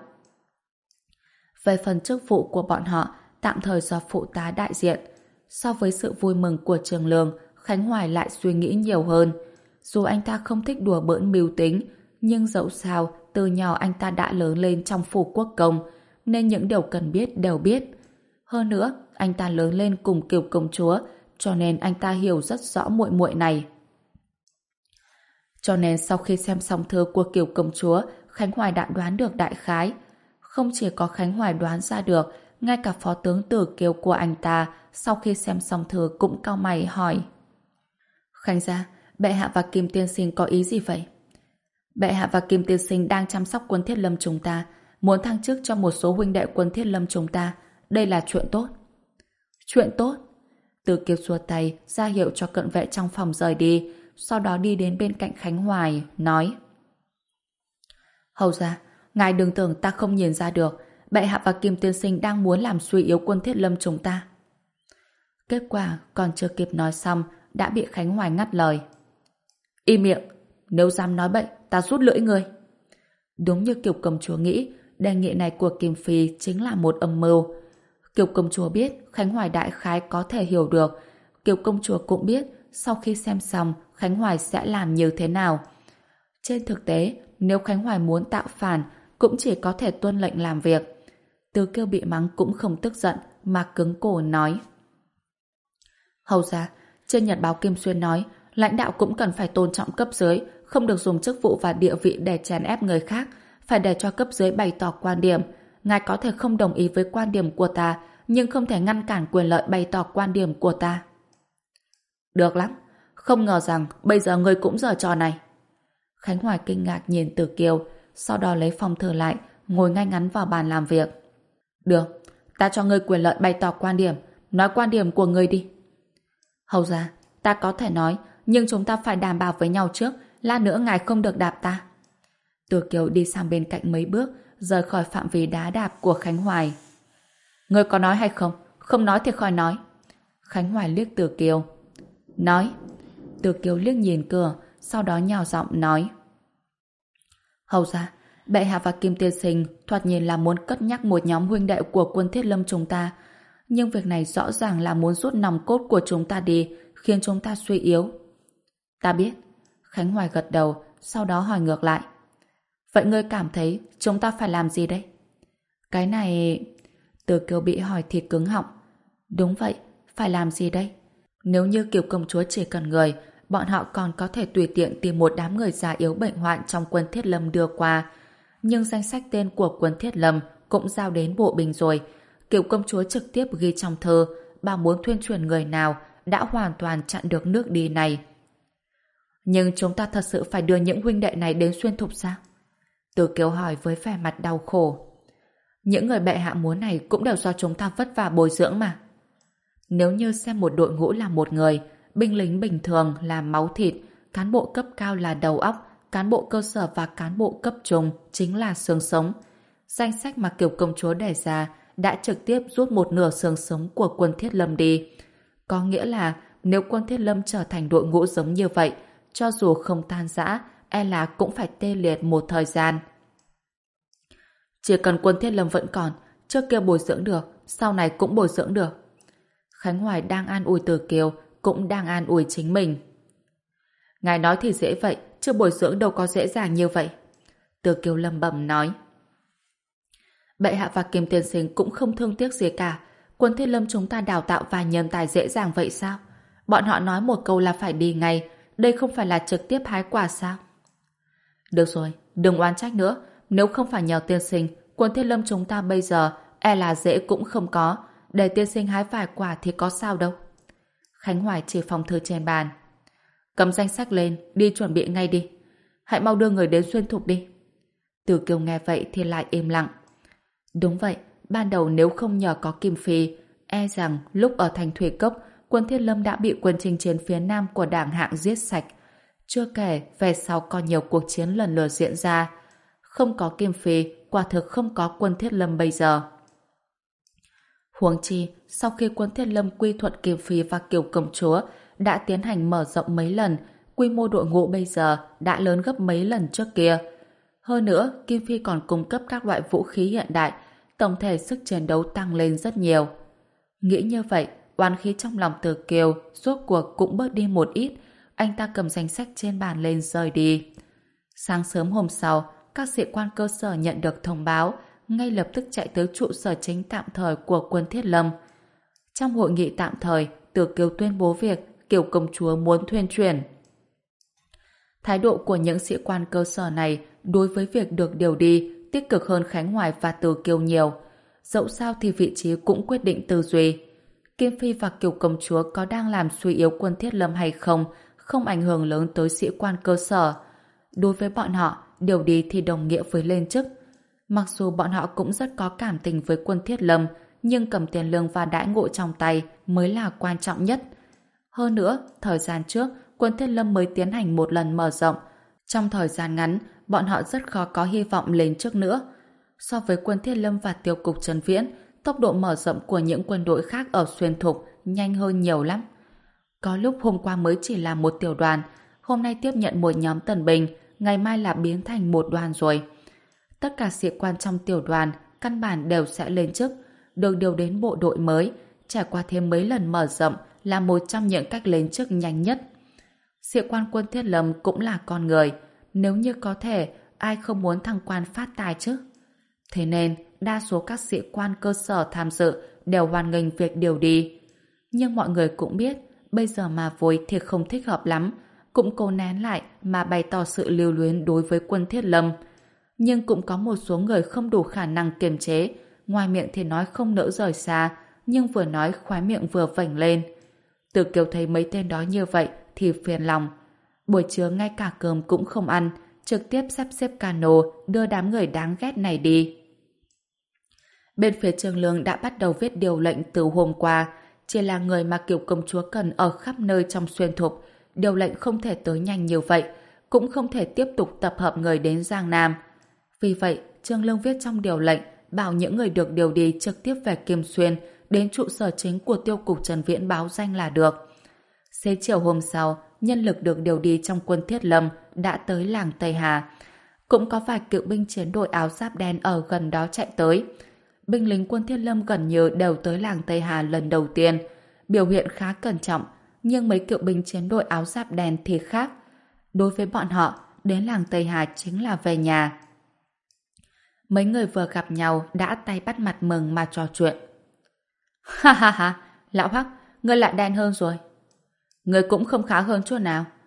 Về phần chức vụ của bọn họ, tạm thời do phụ tá đại diện. So với sự vui mừng của Trương Lương, Khánh Hoài lại suy nghĩ nhiều hơn. Dù anh ta không thích đùa bỡn mưu tính, nhưng dẫu sao, từ nhỏ anh ta đã lớn lên trong phủ quốc công, nên những điều cần biết đều biết. Hơn nữa, anh ta lớn lên cùng Kiều công chúa, cho nên anh ta hiểu rất rõ muội muội này. Cho nên sau khi xem xong thư của Kiều công chúa, Khánh Hoài đã đoán được đại khái. Không chỉ có Khánh Hoài đoán ra được, ngay cả phó tướng Tử Kiều của anh ta sau khi xem xong thư cũng cau mày hỏi: Khánh gia, bệ hạ và Kim tiên sinh có ý gì vậy? Bệ hạ và Kim tiên sinh đang chăm sóc quân Thiết Lâm chúng ta, muốn thăng chức cho một số huynh đệ quân Thiết Lâm chúng ta. Đây là chuyện tốt. Chuyện tốt? Tử Kiều xua tay ra hiệu cho cận vệ trong phòng rời đi, sau đó đi đến bên cạnh Khánh Hoài, nói: Hầu gia, ngài đừng tưởng ta không nhìn ra được, bệ hạ và Kim tiên sinh đang muốn làm suy yếu quân Thiết Lâm chúng ta. Kết quả còn chưa kịp nói xong đã bị Khánh Hoài ngắt lời. Im miệng, nếu dám nói bậy, ta rút lưỡi ngươi. Đúng như Kiều công chúa nghĩ, đề nghị này của Kim Phi chính là một âm mưu. Kiều công chúa biết Khánh Hoài đại khái có thể hiểu được. Kiều công chúa cũng biết sau khi xem xong Khánh Hoài sẽ làm như thế nào. Trên thực tế, nếu Khánh Hoài muốn tạo phản, cũng chỉ có thể tuân lệnh làm việc. Từ Kiều bị mắng cũng không tức giận, mà cứng cổ nói: Hầu ra, trên nhật báo Kim Xuyên nói, lãnh đạo cũng cần phải tôn trọng cấp dưới, không được dùng chức vụ và địa vị để chèn ép người khác, phải để cho cấp dưới bày tỏ quan điểm. Ngài có thể không đồng ý với quan điểm của ta, nhưng không thể ngăn cản quyền lợi bày tỏ quan điểm của ta. Được lắm, không ngờ rằng bây giờ ngươi cũng giở trò này. Khánh Hoài kinh ngạc nhìn Tử Kiều, sau đó lấy phong thư lại, ngồi ngay ngắn vào bàn làm việc. Được, ta cho ngươi quyền lợi bày tỏ quan điểm, nói quan điểm của ngươi đi. Hầu ra, ta có thể nói, nhưng chúng ta phải đảm bảo với nhau trước, lát nữa ngài không được đạp ta. Tử Kiều đi sang bên cạnh mấy bước, rời khỏi phạm vi đá đạp của Khánh Hoài. Ngươi có nói hay không? Không nói thì khỏi nói. Khánh Hoài liếc Tử Kiều. Nói. Tử Kiều liếc nhìn cửa, sau đó nhào giọng nói: Hầu ra, bệ hạ và Kim tiên sinh thoạt nhìn là muốn cất nhắc một nhóm huynh đệ của quân Thiết Lâm chúng ta, nhưng việc này rõ ràng là muốn rút nòng cốt của chúng ta đi, khiến chúng ta suy yếu. Ta biết. Khánh Hoài gật đầu, sau đó hỏi ngược lại: Vậy ngươi cảm thấy chúng ta phải làm gì đây? Cái này... Từ Kiều bị hỏi thì cứng họng. Đúng vậy, phải làm gì đây? Nếu như Kiều công chúa chỉ cần người, bọn họ còn có thể tùy tiện tìm một đám người già yếu bệnh hoạn trong quân Thiết Lâm đưa qua. Nhưng danh sách tên của quân Thiết Lâm cũng giao đến bộ binh rồi. Kiều công chúa trực tiếp ghi trong thơ, bà muốn thuyên truyền người nào đã hoàn toàn chặn được nước đi này. Nhưng chúng ta thật sự phải đưa những huynh đệ này đến xuyên thục sao? Từ Kiều hỏi với vẻ mặt đau khổ. Những người bệ hạ muốn này cũng đều do chúng ta vất vả bồi dưỡng mà. Nếu như xem một đội ngũ là một người, binh lính bình thường là máu thịt, cán bộ cấp cao là đầu óc, cán bộ cơ sở và cán bộ cấp trung chính là xương sống. Danh sách mà Kiều công chúa đề ra đã trực tiếp rút một nửa xương sống của quân Thiết Lâm đi. Có nghĩa là nếu quân Thiết Lâm trở thành đội ngũ giống như vậy, cho dù không tan rã, e là cũng phải tê liệt một thời gian. Chỉ cần quân Thiết Lâm vẫn còn, trước kia bồi dưỡng được, sau này cũng bồi dưỡng được. Khánh Hoài đang an ủi Từ Kiều, cũng đang an ủi chính mình. Ngài nói thì dễ vậy, chứ bồi dưỡng đâu có dễ dàng như vậy. Từ Kiều lầm bầm nói. Bệ hạ và Kim tiên sinh cũng không thương tiếc gì cả. Quân Thiết Lâm chúng ta đào tạo và nhân tài dễ dàng vậy sao? Bọn họ nói một câu là phải đi ngay. Đây không phải là trực tiếp hái quả sao? Được rồi, đừng oán trách nữa. Nếu không phải nhờ tiên sinh, quân Thiết Lâm chúng ta bây giờ e là dễ cũng không có. Để tiên sinh hái vài quả thì có sao đâu. Khánh Hoài chỉ phòng thư trên bàn. Cầm danh sách lên, đi chuẩn bị ngay đi. Hãy mau đưa người đến xuyên thục đi. Từ Kiều nghe vậy thì lại im lặng. Đúng vậy, ban đầu nếu không nhờ có Kim Phi, e rằng lúc ở thành Thủy Cốc, quân Thiết Lâm đã bị quân chinh chiến phía nam của Đảng Hạng giết sạch. Chưa kể, về sau còn nhiều cuộc chiến lần lượt diễn ra. Không có Kim Phi, quả thực không có quân Thiết Lâm bây giờ. Huống chi, sau khi quân Thiết Lâm quy thuận Kim Phi và Kiều công chúa đã tiến hành mở rộng mấy lần, quy mô đội ngũ bây giờ đã lớn gấp mấy lần trước kia. Hơn nữa, Kim Phi còn cung cấp các loại vũ khí hiện đại, tổng thể sức chiến đấu tăng lên rất nhiều. Nghĩ như vậy, oán khí trong lòng Từ Kiều rốt cuộc cũng bớt đi một ít. Anh ta cầm danh sách trên bàn lên rời đi. Sáng sớm hôm sau, các sĩ quan cơ sở nhận được thông báo, ngay lập tức chạy tới trụ sở chính tạm thời của quân Thiết Lâm. Trong hội nghị tạm thời, Từ Kiều tuyên bố việc Kiều công chúa muốn thuyên truyền. Thái độ của những sĩ quan cơ sở này đối với việc được điều đi tích cực hơn Khánh Hoài và Từ Kiều nhiều. Dẫu sao thì vị trí cũng quyết định tư duy. Kim Phi và Kiều công chúa có đang làm suy yếu quân Thiết Lâm hay không, không ảnh hưởng lớn tới sĩ quan cơ sở. Đối với bọn họ, điều đi thì đồng nghĩa với lên chức. Mặc dù bọn họ cũng rất có cảm tình với quân Thiết Lâm, nhưng cầm tiền lương và đãi ngộ trong tay mới là quan trọng nhất. Hơn nữa, thời gian trước, quân Thiết Lâm mới tiến hành một lần mở rộng. Trong thời gian ngắn, bọn họ rất khó có hy vọng lên trước nữa. So với quân Thiết Lâm và tiêu cục Trần Viễn, tốc độ mở rộng của những quân đội khác ở xuyên thục nhanh hơn nhiều lắm. Có lúc hôm qua mới chỉ là một tiểu đoàn, hôm nay tiếp nhận một nhóm tần binh, ngày mai là biến thành một đoàn rồi. Tất cả sĩ quan trong tiểu đoàn căn bản đều sẽ lên chức, được điều đến bộ đội mới, trải qua thêm mấy lần mở rộng là một trong những cách lên chức nhanh nhất. Sĩ quan quân Thiết Lâm cũng là con người, nếu như có thể, ai không muốn thăng quan phát tài chứ? Thế nên, đa số các sĩ quan cơ sở tham dự đều hoan nghênh việc điều đi. Nhưng mọi người cũng biết, bây giờ mà vội thì không thích hợp lắm, cũng cố nén lại mà bày tỏ sự lưu luyến đối với quân Thiết Lâm. Nhưng cũng có một số người không đủ khả năng kiềm chế, ngoài miệng thì nói không nỡ rời xa, nhưng vừa nói khóe miệng vừa vểnh lên. Từ Kiều thấy mấy tên đó như vậy thì phiền lòng. Buổi trưa ngay cả cơm cũng không ăn, trực tiếp sắp xếp cano đưa đám người đáng ghét này đi. Bên phía Trường Lương đã bắt đầu viết điều lệnh từ hôm qua, chỉ là người mà Kiều công chúa cần ở khắp nơi trong xuyên thục. Điều lệnh không thể tới nhanh như vậy, cũng không thể tiếp tục tập hợp người đến Giang Nam. Vì vậy, Trương Lương viết trong điều lệnh bảo những người được điều đi trực tiếp về Kim Xuyên, đến trụ sở chính của tiêu cục Trần Viễn báo danh là được. Xế chiều hôm sau, nhân lực được điều đi trong quân Thiết Lâm đã tới làng Tây Hà. Cũng có vài cựu binh chiến đội áo giáp đen ở gần đó chạy tới. Binh lính quân Thiết Lâm gần như đều tới làng Tây Hà lần đầu tiên, biểu hiện khá cẩn trọng, nhưng mấy cựu binh chiến đội áo giáp đen thì khác. Đối với bọn họ, đến làng Tây Hà chính là về nhà. Mấy người vừa gặp nhau đã tay bắt mặt mừng mà trò chuyện. Ha ha ha, lão Hắc, ngươi lại đen hơn rồi. Ngươi cũng không khá hơn chút nào,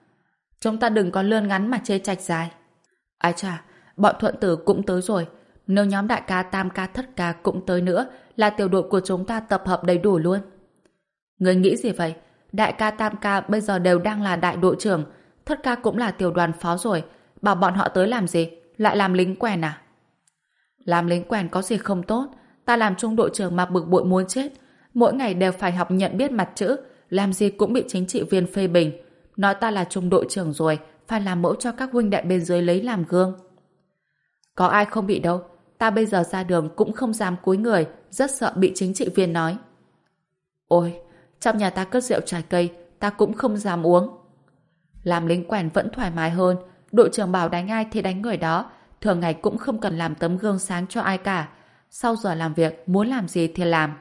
Chúng ta đừng có lươn ngắn mà chê trạch dài. Ai chà, bọn Thuận Tử cũng tới rồi. Nếu nhóm đại ca, tam ca, thất ca cũng tới nữa là tiểu đội của chúng ta tập hợp đầy đủ luôn. Người nghĩ gì vậy? Đại ca, tam ca bây giờ đều đang là đại đội trưởng, thất ca cũng là tiểu đoàn phó rồi. Bảo bọn họ tới làm gì? Lại làm lính quèn à? Làm lính quèn có gì không tốt? Ta làm trung đội trưởng mà bực bội muốn chết. Mỗi ngày đều phải học nhận biết mặt chữ, làm gì cũng bị chính trị viên phê bình. Nói ta là trung đội trưởng rồi, phải làm mẫu cho các huynh đệ bên dưới lấy làm gương. Có ai không bị đâu. Ta bây giờ ra đường cũng không dám cúi người, rất sợ bị chính trị viên nói. Ôi, trong nhà ta cất rượu trái cây, ta cũng không dám uống. Làm lính quèn vẫn thoải mái hơn, đội trưởng bảo đánh ai thì đánh người đó, thường ngày cũng không cần làm tấm gương sáng cho ai cả. Sau giờ làm việc, muốn làm gì thì làm.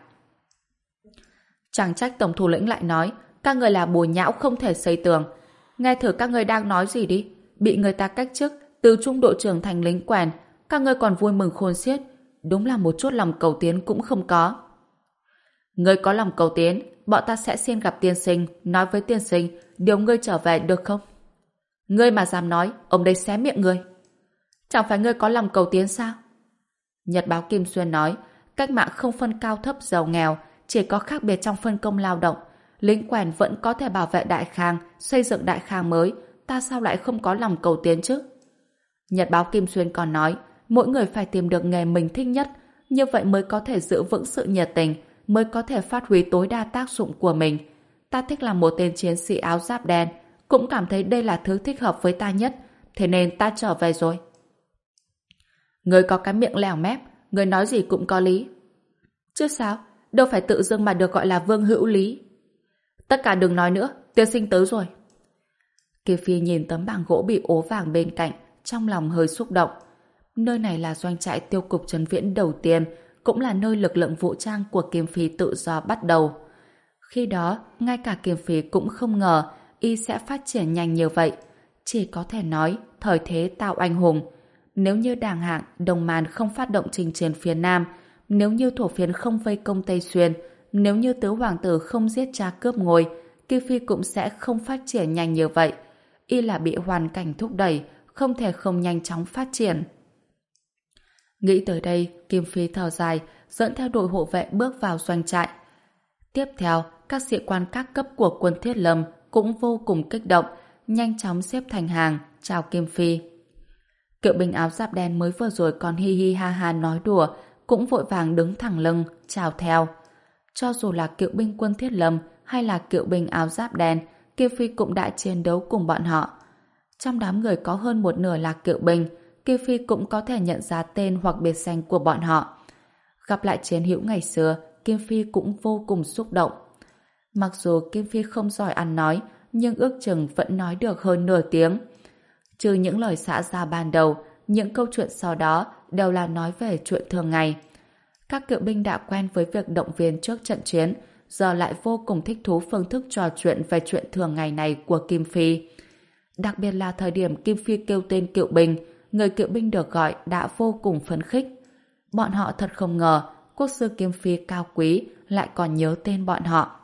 Chẳng trách tổng thủ lĩnh lại nói, các người là bùi nhão không thể xây tường. Nghe thử các người đang nói gì đi. Bị người ta cách chức, từ trung đội trưởng thành lính quèn, các ngươi còn vui mừng khôn xiết. Đúng là một chút lòng cầu tiến cũng không có. Ngươi có lòng cầu tiến, bọn ta sẽ xin gặp tiên sinh, nói với tiên sinh, điều ngươi trở về được không? Ngươi mà dám nói, ông đây xé miệng ngươi. Chẳng phải ngươi có lòng cầu tiến sao? Nhật báo Kim Xuyên nói, cách mạng không phân cao thấp giàu nghèo, chỉ có khác biệt trong phân công lao động. Lính quèn vẫn có thể bảo vệ Đại Khang, xây dựng Đại Khang mới, ta sao lại không có lòng cầu tiến chứ? Nhật báo Kim Xuyên còn nói, mỗi người phải tìm được nghề mình thích nhất, như vậy mới có thể giữ vững sự nhiệt tình, mới có thể phát huy tối đa tác dụng của mình. Ta thích làm một tên chiến sĩ áo giáp đen, cũng cảm thấy đây là thứ thích hợp với ta nhất, thế nên ta trở về rồi. Người có cái miệng lèo mép, người nói gì cũng có lý. Chứ sao, đâu phải tự dưng mà được gọi là vương hữu lý. Tất cả đừng nói nữa, tiên sinh tới rồi. Kiều Phi nhìn tấm bảng gỗ bị ố vàng bên cạnh, trong lòng hơi xúc động. Nơi này là doanh trại tiêu cục Trấn Viễn đầu tiên, cũng là nơi lực lượng vũ trang của Kim Phi tự do bắt đầu. Khi đó, ngay cả Kim Phi cũng không ngờ y sẽ phát triển nhanh như vậy. Chỉ có thể nói, thời thế tạo anh hùng. Nếu như Đàng Hạng, Đồng Man không phát động chinh chiến phía Nam, nếu như Thổ Phiến không vây công Tây Xuyên, nếu như Tứ Hoàng tử không giết cha cướp ngôi, Kim Phi cũng sẽ không phát triển nhanh như vậy. Y là bị hoàn cảnh thúc đẩy, không thể không nhanh chóng phát triển. Nghĩ tới đây, Kim Phi thở dài, dẫn theo đội hộ vệ bước vào doanh trại. Tiếp theo, các sĩ quan các cấp của quân Thiết Lâm cũng vô cùng kích động, nhanh chóng xếp thành hàng, chào Kim Phi. Kiệu binh áo giáp đen mới vừa rồi còn hi hi ha ha nói đùa, cũng vội vàng đứng thẳng lưng, chào theo. Cho dù là kiệu binh quân Thiết Lâm hay là kiệu binh áo giáp đen, Kim Phi cũng đã chiến đấu cùng bọn họ. Trong đám người có hơn một nửa là kiệu binh, Kim Phi cũng có thể nhận ra tên hoặc biệt danh của bọn họ. Gặp lại chiến hữu ngày xưa, Kim Phi cũng vô cùng xúc động. Mặc dù Kim Phi không giỏi ăn nói, nhưng ước chừng vẫn nói được hơn nửa tiếng. Trừ những lời xã giao ban đầu, những câu chuyện sau đó đều là nói về chuyện thường ngày. Các kiệu binh đã quen với việc động viên trước trận chiến, giờ lại vô cùng thích thú phương thức trò chuyện về chuyện thường ngày này của Kim Phi. Đặc biệt là thời điểm Kim Phi kêu tên kiệu binh, người kiệu binh được gọi đã vô cùng phấn khích. Bọn họ thật không ngờ quốc sư Kim Phi cao quý lại còn nhớ tên bọn họ.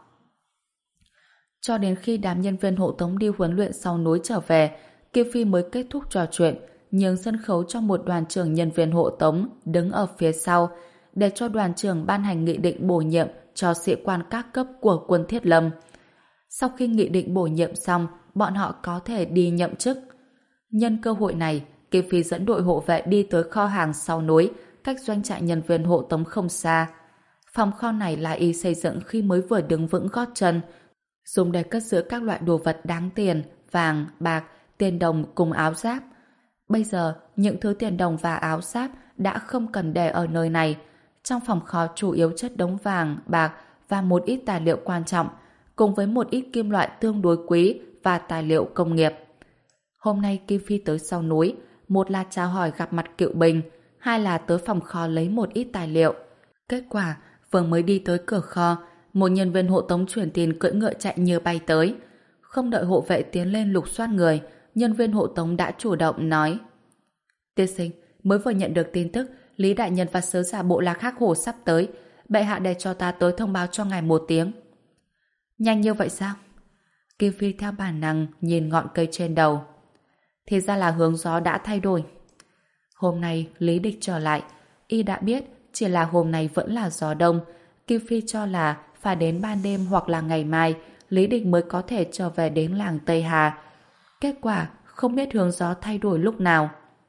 Cho đến khi đám nhân viên hộ tống đi huấn luyện sau núi trở về, Kim Phi mới kết thúc trò chuyện, nhường sân khấu cho một đoàn trưởng nhân viên hộ tống đứng ở phía sau, để cho đoàn trưởng ban hành nghị định bổ nhiệm cho sĩ quan các cấp của quân Thiết Lâm. Sau khi nghị định bổ nhiệm xong, bọn họ có thể đi nhậm chức. Nhân cơ hội này, Kim Phi dẫn đội hộ vệ đi tới kho hàng sau núi, cách doanh trại nhân viên hộ tống không xa. Phòng kho này là y xây dựng khi mới vừa đứng vững gót chân, dùng để cất giữ các loại đồ vật đáng tiền, vàng, bạc, tiền đồng cùng áo giáp. Bây giờ, những thứ tiền đồng và áo giáp đã không cần để ở nơi này. Trong phòng kho chủ yếu chất đống vàng, bạc và một ít tài liệu quan trọng, cùng với một ít kim loại tương đối quý và tài liệu công nghiệp. Hôm nay Kim Phi tới sau núi, một là chào hỏi gặp mặt kiệu binh, hai là tới phòng kho lấy một ít tài liệu. Kết quả, vừa mới đi tới cửa kho, một nhân viên hộ tống chuyển tin cưỡi ngựa chạy như bay tới. Không đợi hộ vệ tiến lên lục soát người, nhân viên hộ tống đã chủ động nói: Tiên sinh, mới vừa nhận được tin tức Lý đại nhân và sứ giả bộ Lạc Hắc Hổ sắp tới, bệ hạ để cho ta tới thông báo cho ngài một tiếng. Nhanh như vậy sao? Kim Phi theo bản năng nhìn ngọn cây trên đầu. Thì ra là hướng gió đã thay đổi. Hôm nay Lý Địch trở lại, y đã biết chỉ là hôm nay vẫn là gió đông. Kim Phi cho là phải đến ban đêm hoặc là ngày mai Lý Địch mới có thể trở về đến làng Tây Hà. Kết quả không biết hướng gió thay đổi lúc nào.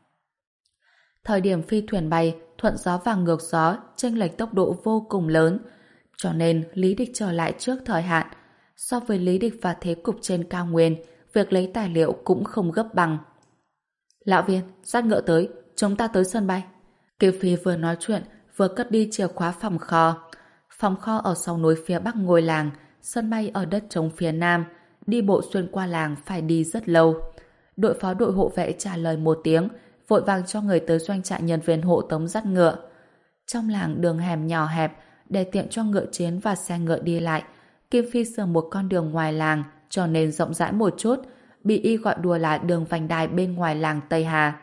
Thời điểm phi thuyền bay, thuận gió và ngược gió chênh lệch tốc độ vô cùng lớn, cho nên Lý Địch trở lại trước thời hạn. So với Lý Địch và thế cục trên cao nguyên, việc lấy tài liệu cũng không gấp bằng. Lão viên, dắt ngựa tới, chúng ta tới sân bay. Kiều Phi vừa nói chuyện, vừa cất đi chìa khóa phòng kho. Phòng kho ở sau núi phía bắc ngôi làng, sân bay ở đất trống phía nam. Đi bộ xuyên qua làng phải đi rất lâu. Đội phó đội hộ vệ trả lời một tiếng, vội vàng cho người tới doanh trại nhân viên hộ tống dắt ngựa. Trong làng đường hẻm nhỏ hẹp, để tiện cho ngựa chiến và xe ngựa đi lại, Kim Phi sửa một con đường ngoài làng, cho nên rộng rãi một chút, bị y gọi đùa là đường vành đai bên ngoài làng Tây Hà.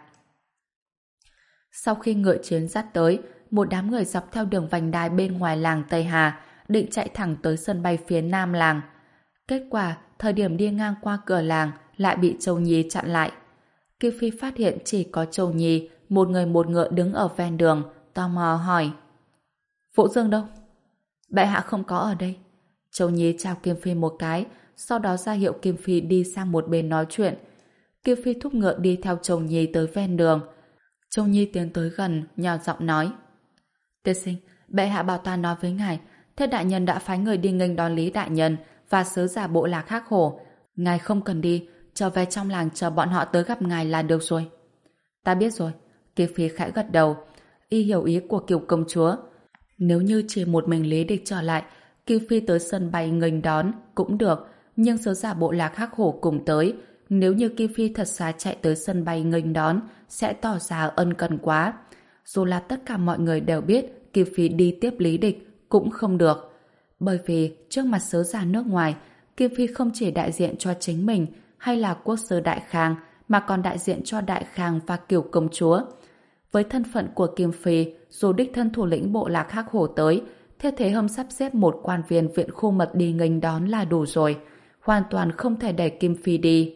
Sau khi ngựa chiến dắt tới, một đám người dọc theo đường vành đai bên ngoài làng Tây Hà, định chạy thẳng tới sân bay phía nam làng. Kết quả, thời điểm đi ngang qua cửa làng, lại bị Châu Nhi chặn lại. Kim Phi phát hiện chỉ có Châu Nhi, một người một ngựa đứng ở ven đường, tò mò hỏi. Vũ Dương đâu? Bệ hạ không có ở đây. Châu Nhi chào Kim Phi một cái, sau đó ra hiệu Kim Phi đi sang một bên nói chuyện. Kim Phi thúc ngựa đi theo Châu Nhi tới ven đường. Châu Nhi tiến tới gần, nhỏ giọng nói. Tiên sinh, bệ hạ bảo ta nói với ngài, Thiết đại nhân đã phái người đi nghênh đón Lý đại nhân và sứ giả bộ lạc Hắc Hổ. Ngài không cần đi, trở về trong làng chờ bọn họ tới gặp ngài là được rồi. Ta biết rồi. Kim Phi khẽ gật đầu. Y hiểu ý của Kiều công chúa. Nếu như chỉ một mình Lý Địch trở lại, Kim Phi tới sân bay nghênh đón cũng được, nhưng sứ giả bộ lạc Hắc Hổ cùng tới. Nếu như Kim Phi thật xa chạy tới sân bay nghênh đón, sẽ tỏ ra ân cần quá. Dù là tất cả mọi người đều biết Kim Phi đi tiếp Lý Địch cũng không được. Bởi vì trước mặt sứ giả nước ngoài, Kim Phi không chỉ đại diện cho chính mình hay là quốc sư Đại Khang, mà còn đại diện cho Đại Khang và Kiều công chúa. Với thân phận của Kim Phi, dù đích thân thủ lĩnh bộ lạc Hắc Hổ tới, Thiết Thế Hâm sắp xếp một quan viên viện khu mật đi nghênh đón là đủ rồi, hoàn toàn không thể để Kim Phi đi.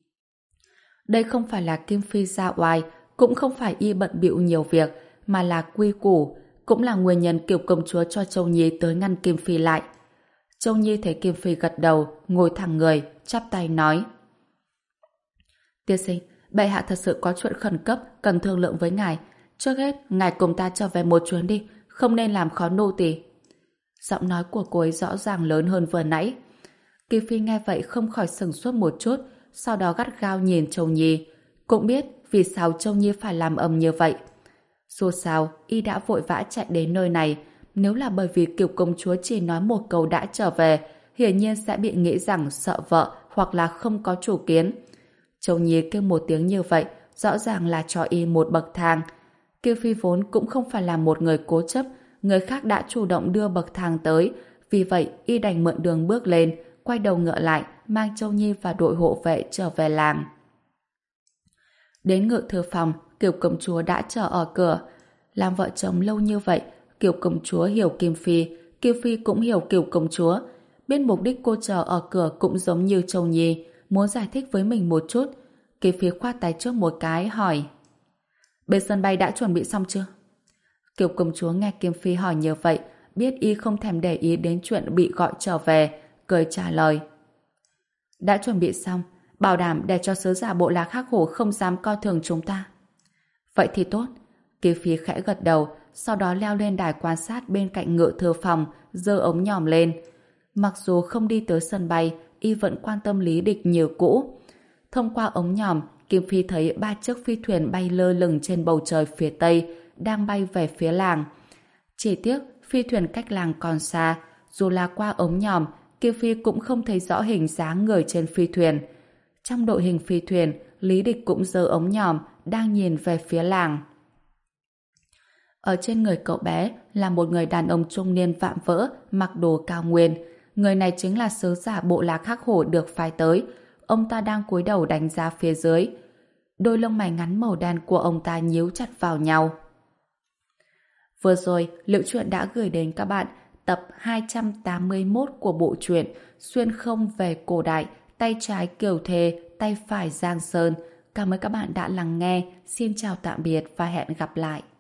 Đây không phải là Kim Phi ra oai, cũng không phải y bận bịu nhiều việc, mà là quy củ, cũng là nguyên nhân Kiều công chúa cho Châu Nhi tới ngăn Kim Phi lại. Châu Nhi thấy Kim Phi gật đầu, ngồi thẳng người, chắp tay nói. Tiên sinh, bệ hạ thật sự có chuyện khẩn cấp cần thương lượng với ngài. Trước hết, ngài cùng ta trở về một chuyến đi, không nên làm khó nô tỳ. Giọng nói của cô ấy rõ ràng lớn hơn vừa nãy. Kim Phi nghe vậy không khỏi sửng sốt một chút, sau đó gắt gao nhìn Châu Nhi. Cũng biết vì sao Châu Nhi phải làm ầm như vậy. Dù sao, y đã vội vã chạy đến nơi này. Nếu là bởi vì Kiều công chúa chỉ nói một câu đã trở về, hiển nhiên sẽ bị nghĩ rằng sợ vợ hoặc là không có chủ kiến. Châu Nhi kêu một tiếng như vậy, rõ ràng là cho y một bậc thang. Kiều Phi vốn cũng không phải là một người cố chấp, người khác đã chủ động đưa bậc thang tới, vì vậy y đành mượn đường bước lên, quay đầu ngựa lại, mang Châu Nhi và đội hộ vệ trở về làng. Đến ngự thư phòng, Kiều công chúa đã chờ ở cửa. Làm vợ chồng lâu như vậy, Kiều công chúa hiểu Kim Phi, Kim Phi cũng hiểu Kiều công chúa. Biết mục đích cô chờ ở cửa cũng giống như Châu Nhi, muốn giải thích với mình một chút. Kim Phi khoát tay trước một cái, hỏi. Bên sân bay đã chuẩn bị xong chưa? Kiều công chúa nghe Kim Phi hỏi như vậy, biết y không thèm để ý đến chuyện bị gọi trở về, cười trả lời. Đã chuẩn bị xong, bảo đảm để cho sứ giả bộ lạc Hắc Hổ không dám coi thường chúng ta. Vậy thì tốt. Kim Phi khẽ gật đầu, sau đó leo lên đài quan sát bên cạnh ngự thư phòng, giơ ống nhòm lên. Mặc dù không đi tới sân bay, y vẫn quan tâm Lý Địch như cũ. Thông qua ống nhòm, Kim Phi thấy ba chiếc phi thuyền bay lơ lửng trên bầu trời phía tây, đang bay về phía làng. Chỉ tiếc, phi thuyền cách làng còn xa, dù là qua ống nhòm, Kim Phi cũng không thấy rõ hình dáng người trên phi thuyền. Trong đội hình phi thuyền, Lý Địch cũng giơ ống nhòm, đang nhìn về phía làng. Ở trên người cậu bé là một người đàn ông trung niên vạm vỡ, mặc đồ cao nguyên. Người này chính là sứ giả bộ lạc Hắc Hổ được phái tới. Ông ta đang cúi đầu đánh giá phía dưới. Đôi lông mày ngắn màu đen của ông ta nhíu chặt vào nhau. Vừa rồi, Liệu Truyện đã gửi đến các bạn tập hai trăm tám mươi mốt của bộ truyện Xuyên không về cổ đại, tay trái Kiều Thề, tay phải Giang Sơn. Cảm ơn các bạn đã lắng nghe. Xin chào tạm biệt và hẹn gặp lại.